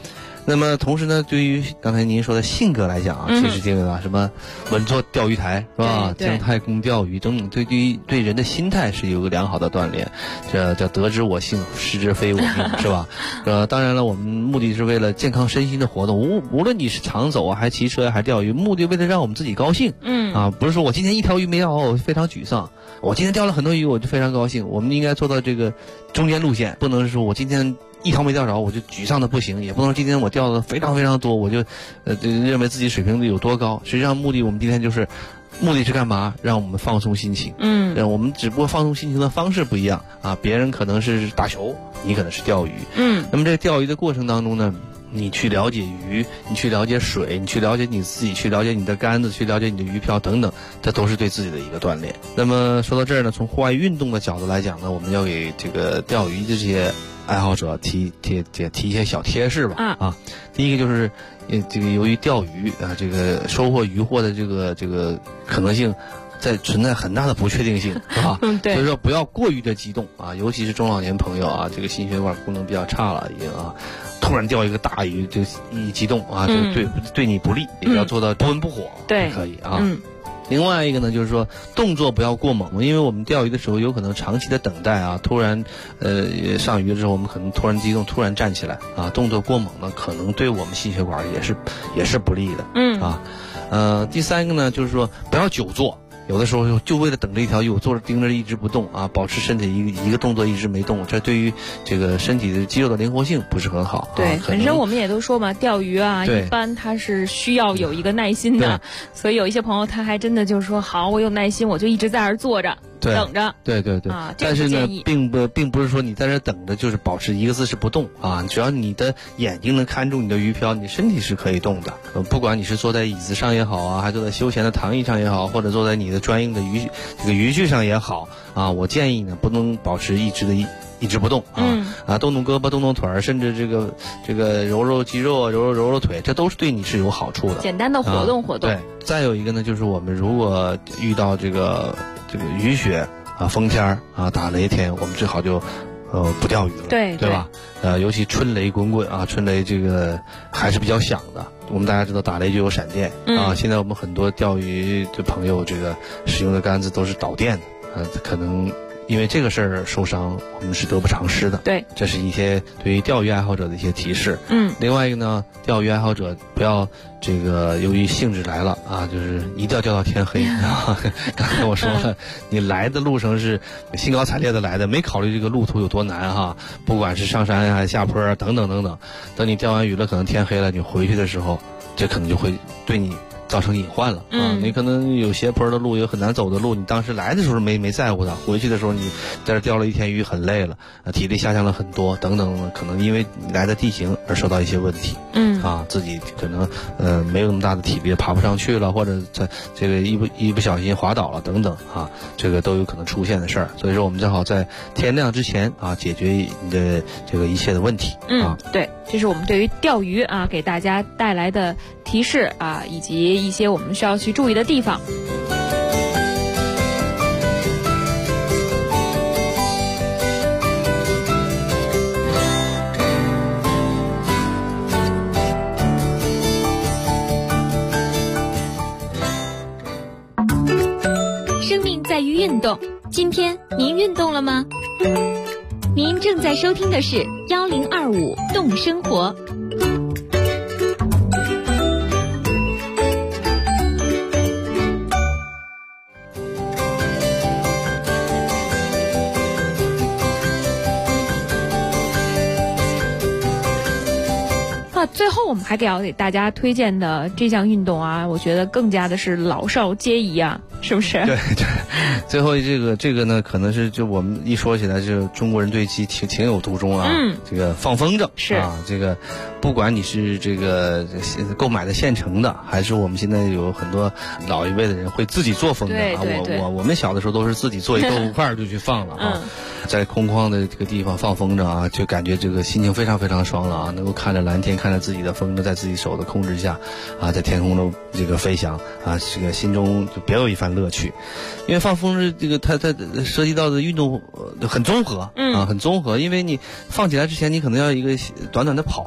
I: 那么同时呢，对于刚才您说的性格来讲啊，其实这个什么稳坐钓鱼台是吧？姜太公钓鱼等等，对人的心态是有个良好的锻炼。这叫得之我幸，失之非我命，是吧？当然了，我们目的是为了健康身心的活动，无论你是长走啊，还骑车还钓鱼，目的为了让我们自己高兴。不是说我今天一条鱼没钓好，我非常沮丧。我今天钓了很多鱼，我就非常高兴。我们应该做到这个中间路线，不能是说我今天一条没钓着我就沮丧的不行，也不能今天我钓的非常非常多我就认为自己水平有多高。实际上我们今天就是目的是干嘛？让我们放松心情。我们只不过放松心情的方式不一样啊，别人可能是打球，你可能是钓鱼。那么在钓鱼的过程当中呢，你去了解鱼，你去了解水，你去了解你自己，去了解你的杆子，去了解你的鱼漂等等，这都是对自己的一个锻炼。那么说到这儿呢，从户外运动的角度来讲呢，我们要给这个钓鱼的这些爱好者提一些小贴士吧。第一个就是这个由于钓鱼啊，这个收获渔获的这个可能性存在很大的不确定性，是吧？所以说不要过于的激动啊，尤其是中老年朋友啊，这个心血管功能比较差了已经啊，突然钓一个大鱼就一激动啊，就对你不利，也要做到不温不火，对，可以啊。另外一个呢，就是说动作不要过猛，因为我们钓鱼的时候有可能长期的等待啊，突然上鱼的时候我们可能突然激动，突然站起来啊，动作过猛呢，可能对我们心血管也是不利的。第三个呢，就是说不要久坐。有的时候就为了等着一条鱼，我坐着盯着一直不动啊，保持身体一个动作一直没动，这对于这个身体的肌肉的灵活性不是很好。
K: 对，本身我们也都说嘛，钓鱼啊，一般它是需要有一个耐心的，所以有一些朋友他还真的就是说，好，我有耐心，我就一直在这儿坐着。等着，对啊，
I: 但是呢，并不是说你在这等着就是保持一个姿势不动啊，只要你的眼睛能看住你的鱼漂，你身体是可以动的。不管你是坐在椅子上也好啊，还坐在休闲的躺椅上也好，或者坐在你的专用的渔具上也好啊，我建议呢，不能保持一直不动动动胳膊动动腿儿，甚至这个揉揉肌肉揉揉腿，这都是对你是有好处的。
K: 简单的活动活动。
I: 对，再有一个呢，就是我们如果遇到这个雨雪啊、风天啊、打雷天，我们最好就不钓鱼了，对吧？尤其春雷滚滚啊，春雷这个还是比较响的。我们大家知道打雷就有闪电啊，现在我们很多钓鱼的朋友这个使用的杆子都是导电的，可能因为这个事儿受伤，我们是得不偿失的。对，这是一些对于钓鱼爱好者的一些提示。另外一个呢，钓鱼爱好者不要这个由于兴致来了啊，就是一钓到天黑。刚才我说了，你来的路程是兴高采烈的来的，没考虑这个路途有多难哈，不管是上山还是下坡啊，等等等等。等你钓完鱼了，可能天黑了，你回去的时候，这可能就会对你造成隐患了啊！你可能有斜坡的路，有很难走的路，你当时来的时候没在乎它，回去的时候你在这钓了一天鱼很累了，体力下降了很多等等，可能因为来的地形而受到一些问题。自己可能没有那么大的体力爬不上去了，或者在这个一不小心滑倒了等等啊，这个都有可能出现的事儿。所以说我们最好在天亮之前啊解决你的这个一切的问题。
K: 对，这是我们对于钓鱼啊给大家带来的提示啊，以及一些我们需要去注意的地方。
L: 生命在于运动，今天您运动了吗？您正在收听的是1025动生活。
K: 最后我们还要给大家推荐的这项运动啊，我觉得更加的是老少皆宜啊，是不是？
I: 对。最后这个呢，可能是就我们一说起来，就中国人对其情有独钟啊。这个放风筝是啊，这个不管你是这个购买的现成的，还是我们现在有很多老一辈的人会自己做风筝啊。我们小的时候都是自己做一豆腐块就去放了啊。在空旷的这个地方放风筝啊，就感觉这个心情非常非常爽了啊！能够看着蓝天，看着自己的风筝在自己手的控制下啊，在天空中这个飞翔啊，这个心中就别有一番乐趣。因为放风筝这个它涉及到的运动很综合啊，很综合。因为你放起来之前，你可能要一个短短的跑。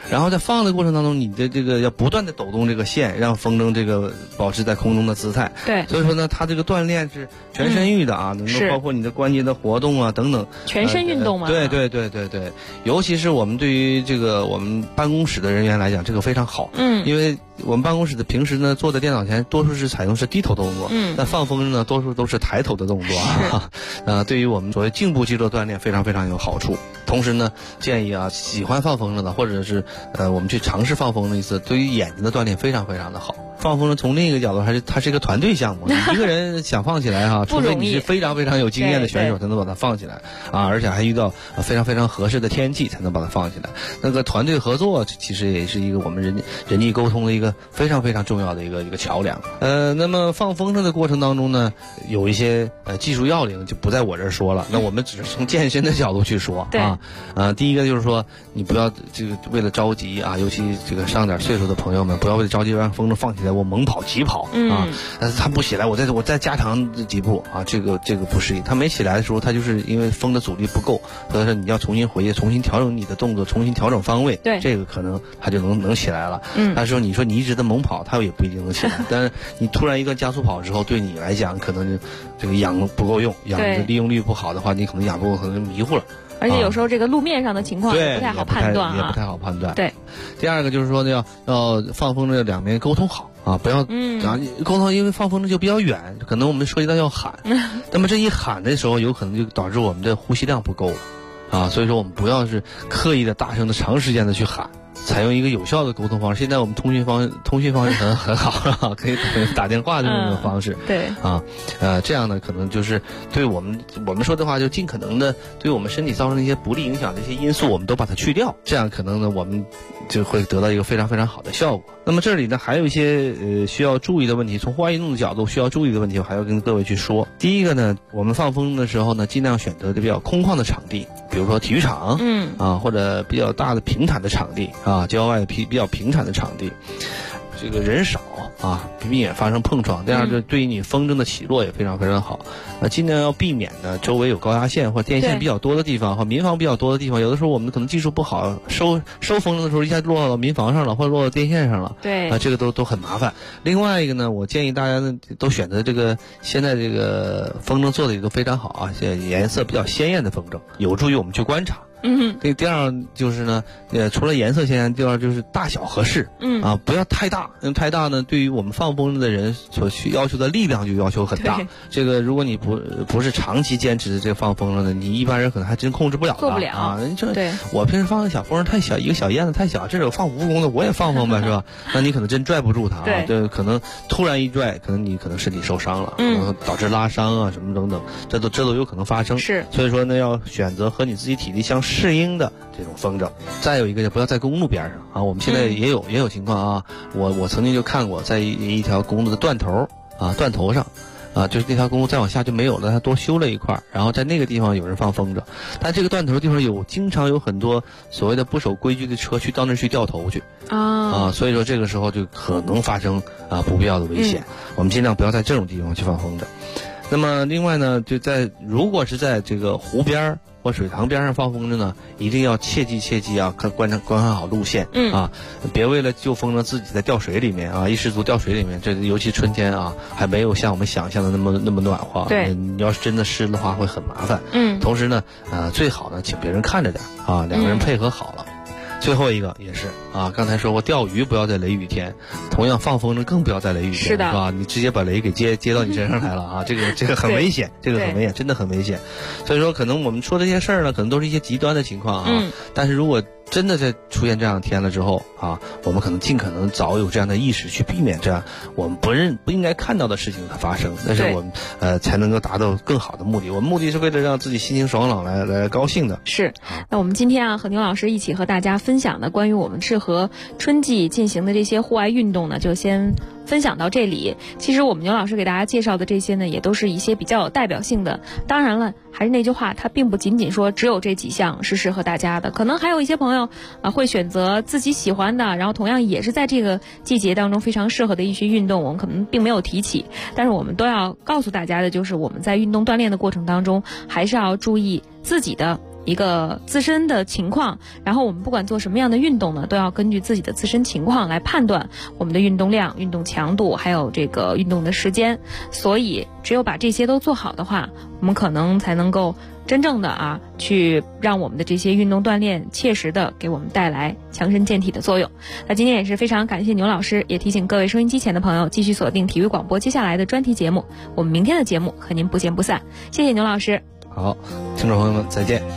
I: 然后在放的过程当中，你的这个要不断的抖动这个线，让风筝这个保持在空中的姿态。
K: 对，
I: 所以说呢，它这个锻炼是全身域的啊，能够包括你的关节的活动啊等等，
K: 全身运动嘛。
I: 对，尤其是我们对于这个我们办公室的人员来讲，这个非常好。因为我们办公室的平时呢坐在电脑前，多数是采用是低头动作，但放风筝呢多数都是抬头的动作啊。对于我们所谓颈部肌肉锻炼非常非常有好处。同时呢，建议啊，喜欢放风筝的，或者是我们去尝试放风筝一次，对于眼睛的锻炼非常非常的好。放风筝从另一个角度，它是一个团队项目，你一个人想放起来哈，除非你是非常非常有经验的选手才能把它放起来啊，而且还遇到非常非常合适的天气才能把它放起来。那个团队合作其实也是一个我们人际沟通的一个非常非常重要的一个桥梁。那么放风筝的过程当中呢，有一些技术要领就不在我这儿说了，那我们只是从健身的角度去说啊。第一个就是说，你不要这个为了着急啊，尤其这个上点岁数的朋友们，不要为了着急让风筝放起来，我猛跑急跑啊，但是他不起来，我再加长几步啊，这个不适宜。他没起来的时候，他就是因为风的阻力不够，所以说你要重新回去，重新调整你的动作，重新调整方位，
K: 对，
I: 这个可能他就能起来了。但是你说你一直的猛跑，他也不一定能起来。但是你突然一段加速跑之后，对你来讲可能这个氧不够用，氧的利用率不好的话，你可能氧不够，可能迷糊了。
K: 而且有时候这个路面上的情况也不太好判断
I: 也不太好判断。
K: 对，
I: 第二个就是说呢，要放风筝两边沟通好啊，不要沟通，因为放风筝就比较远，可能我们涉及到要喊，那么这一喊的时候，有可能就导致我们的呼吸量不够啊，所以说我们不要是刻意的大声的长时间的去喊。采用一个有效的沟通方式。现在我们通讯方式很好，可以打电话的那种方式。
K: 对
I: 啊，这样呢，可能就是对我们说的话，就尽可能的对我们身体造成一些不利影响的一些因素，我们都把它去掉。这样可能呢，我们就会得到一个非常非常好的效果。那么这里呢，还有一些需要注意的问题，从户外运动的角度需要注意的问题，我还要跟各位去说。第一个呢，我们放风筝的时候呢，尽量选择比较空旷的场地，比如说体育场，或者比较大的平坦的场地啊，郊外比较平坦的场地，这个人少啊，避免发生碰撞。这样就对于你风筝的起落也非常非常好。尽量要避免呢周围有高压线或电线比较多的地方或民房比较多的地方。有的时候我们可能技术不好，收风筝的时候一下落到民房上了，或者落到电线上了。
K: 对
I: 这个都很麻烦。另外一个呢，我建议大家呢都选择这个现在这个风筝做的也都非常好啊，颜色比较鲜艳的风筝，有助于我们去观察。第二就是呢，除了颜色鲜艳，第二就是大小合适。不要太大，因为太大呢，对于我们放风筝的人所需要求的力量就要求很大。这个如果你不是长期坚持这个放风筝的，你一般人可能还真控制不了的。
K: 做不了啊！
I: 对，我平时放个小风筝太小，一个小燕子太小，这种放5公的我也放呗，是吧？那你可能真拽不住它啊。对，可能突然一拽，可能你身体受伤了，可能导致拉伤啊什么等等，这都有可能发生。
K: 是，
I: 所以说呢，要选择和你自己体力相适应的这种风筝。再有一个就不要在公路边上啊，我们现在也有情况啊，我曾经就看过，在一条公路的断头上啊，就是那条公路再往下就没有了，它多修了一块，然后在那个地方有人放风筝，但这个断头的地方经常有很多所谓的不守规矩的车到那儿去掉头去所以说这个时候就可能发生不必要的危险。我们尽量不要在这种地方去放风筝。那么另外呢，如果是在这个湖边或水塘边上放风筝呢，一定要切记啊，观察好路线别为了救风筝自己在掉水里面啊，一失足掉水里面。这尤其春天啊，还没有像我们想象的那么暖和。
K: 对，
I: 你要是真的湿的话会很麻烦。同时呢，最好呢，请别人看着点啊，两个人配合好了。最后一个也是啊，刚才说过钓鱼不要在雷雨天，同样放风筝更不要在雷雨天，
K: 是的，
I: 是吧？你直接把雷给接到你身上来了啊，这个很危险，这个很危险，真的很危险。所以说，可能我们说这些事儿呢，可能都是一些极端的情况啊，但是如果真的在出现这样的天了之后啊，我们可能尽可能早有这样的意识，去避免这样我们不应该看到的事情的发生，但是我们才能够达到更好的目的。我们目的是为了让自己心情爽朗，来高兴的。
K: 是。那我们今天和牛老师一起和大家分享的关于我们适合春季进行的这些户外运动呢，就先分享到这里。其实我们牛老师给大家介绍的这些呢，也都是一些比较有代表性的。当然了，还是那句话，它并不仅仅说只有这几项是适合大家的，可能还有一些朋友会选择自己喜欢的，然后同样也是在这个季节当中非常适合的一些运动，我们可能并没有提起，但是我们都要告诉大家的就是，我们在运动锻炼的过程当中，还是要注意自己的一个自身的情况，然后我们不管做什么样的运动呢，都要根据自己的自身情况来判断我们的运动量、运动强度，还有这个运动的时间。所以只有把这些都做好的话，我们可能才能够真正的去让我们的这些运动锻炼切实的给我们带来强身健体的作用。那今天也是非常感谢牛老师，也提醒各位收音机前的朋友继续锁定体育广播接下来的专题节目，我们明天的节目和您不见不散。谢谢牛老师。
I: 好，听众朋友们再见。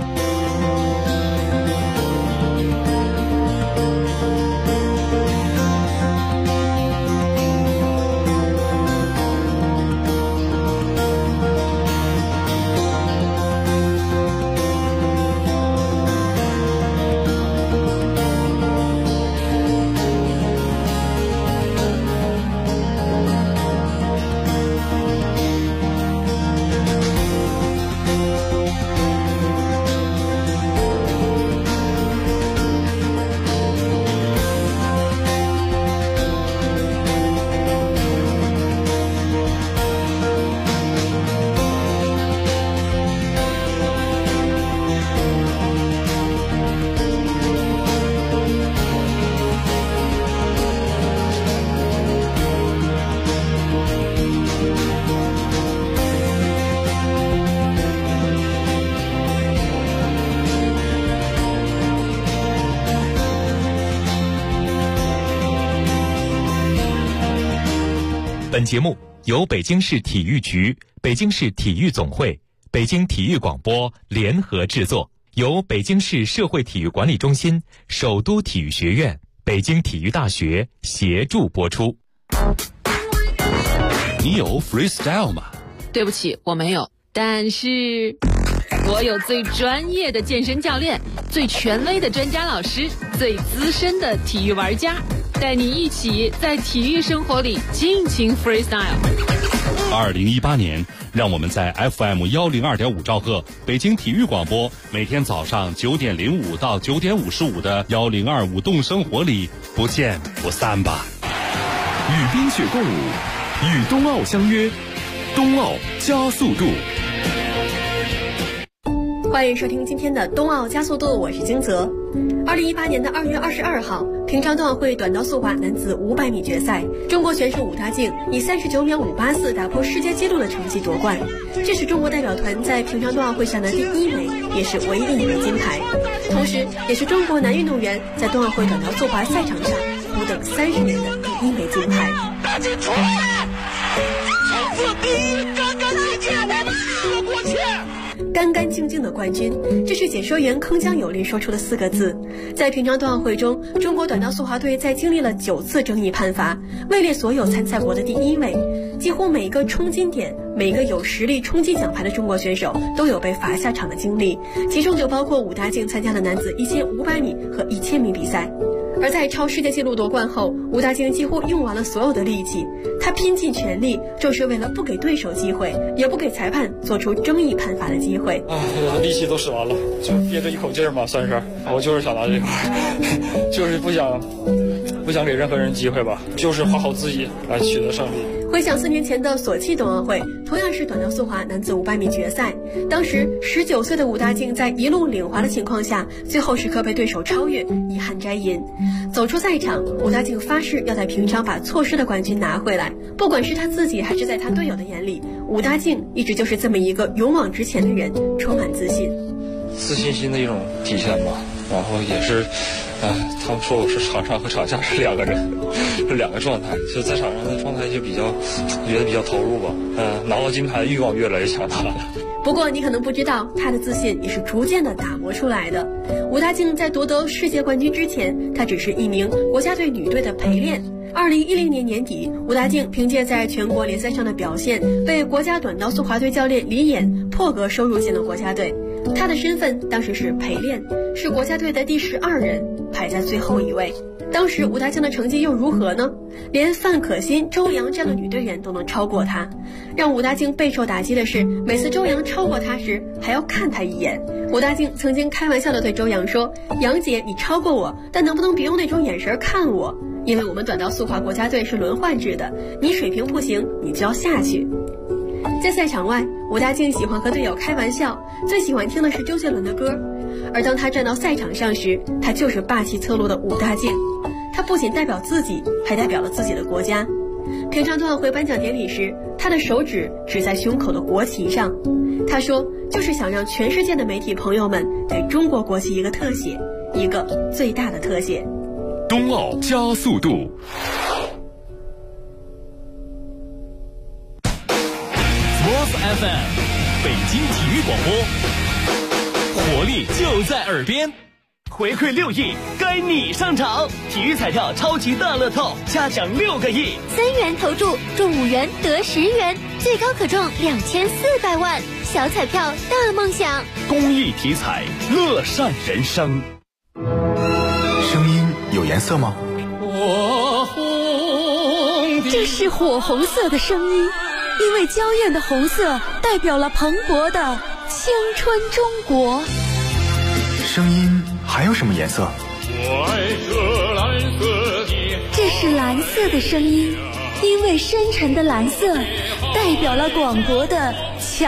J: 本节目由北京市体育局、北京市体育总会、北京体育广播联合制作，由北京市社会体育管理中心、首都体育学院、北京体育大学协助播出。
A: 你有 freestyle 吗？
D: 对不起，我没有，但是我有最专业的健身教练，最权威的专家老师，最资深的体育玩家，带你一起在体育生活里尽情 freestyle。
A: 2018年，让我们在 FM102.5兆赫北京体育广播，每天早上9点05到9点55的1025动生活里不见不散吧。
C: 与冰雪共舞，与冬奥相约，冬奥加速度。
M: 欢迎收听今天的冬奥加速度，我是金泽。2018年的2月22号，平昌冬奥会短道速滑男子500米决赛，中国选手武大靖以39秒584打破世界纪录的成绩夺冠，这是中国代表团在平昌冬奥会上的第1枚，也是唯一一枚金牌，同时也是中国男运动员在冬奥会短道速滑赛场上苦等30年的第1枚金牌。大靖出来，从此第一，干干净净，我们4个国庆。干干净净的冠军，这是解说员铿锵有力说出的4个字。在平昌冬奥会中，中国短道速滑队在经历了9次争议判罚，位列所有参赛国的第1位。几乎每一个冲金点，每一个有实力冲击奖牌的中国选手都有被罚下场的经历，其中就包括武大靖参加的男子1500米和1000米比赛。而在超世界纪录夺冠后，武大靖几乎用完了所有的力气，他拼尽全力，就是为了不给对手机会，也不给裁判做出争议判罚的机会。
N: 力气都使完了，就憋着一口劲儿嘛，算是。我就是想拿这个，就是不想给任何人机会吧，就是花好自己来取得胜利。
M: 回想4年前的索契冬奥会，同样是短道速滑男子500米决赛，当时19岁的武大靖在一路领滑的情况下，最后时刻被对手超越，遗憾摘银。走出赛场，武大靖发誓要在平昌把错失的冠军拿回来。不管是他自己还是在他队友的眼里，武大靖一直就是这么一个勇往直前的人，充满自信。
N: 自信心的一种体现吧，然后也是他们说我是场上和场下是2个人，是2个状态，就在场上的状态就觉得比较投入吧，拿到金牌的欲望越来越强大了。
M: 不过你可能不知道，他的自信也是逐渐的打磨出来的。武大靖在夺得世界冠军之前，他只是一名国家队女队的陪练。2010年年底，武大靖凭借在全国联赛上的表现，被国家短道速滑队教练李岩破格收入进了国家队。他的身份当时是陪练，是国家队的第12人，排在最后一位。当时武大靖的成绩又如何呢？连范可新、周洋这样的女队员都能超过他。让武大靖备受打击的是，每次周洋超过他时还要看他一眼。武大靖曾经开玩笑地对周洋说：“杨姐，你超过我，但能不能别用那种眼神看我？因为我们短道速滑国家队是轮换制的，你水平不行，你就要下去。” 在赛场外，武大靖喜欢和队友开玩笑，最喜欢听的是周杰伦的歌。而当他站到赛场上时，他就是霸气侧漏的武大靖。他不仅代表自己，还代表了自己的国家。平昌冬奥会颁奖典礼时，他的手指指在胸口的国旗上，他说就是想让全世界的媒体朋友们给中国国旗一个特写，一个最大的特写。
C: 冬奥加速度。
J: FM 北京体育广播，活力就在耳边。
O: 回馈6亿，该你上场！体育彩票超级大乐透，嘉奖6个亿
L: ，3元投注中5元得10元，最高可中2400万，小彩票大梦想。
O: 公益体彩，乐善人生。
P: 声音有颜色吗？
Q: 这是火红色的声音，因为娇艳的红色代表了蓬勃的青春中国。
P: 声音还有什么颜色？
Q: 这是蓝色的声音，因为深沉的蓝色代表了广博的强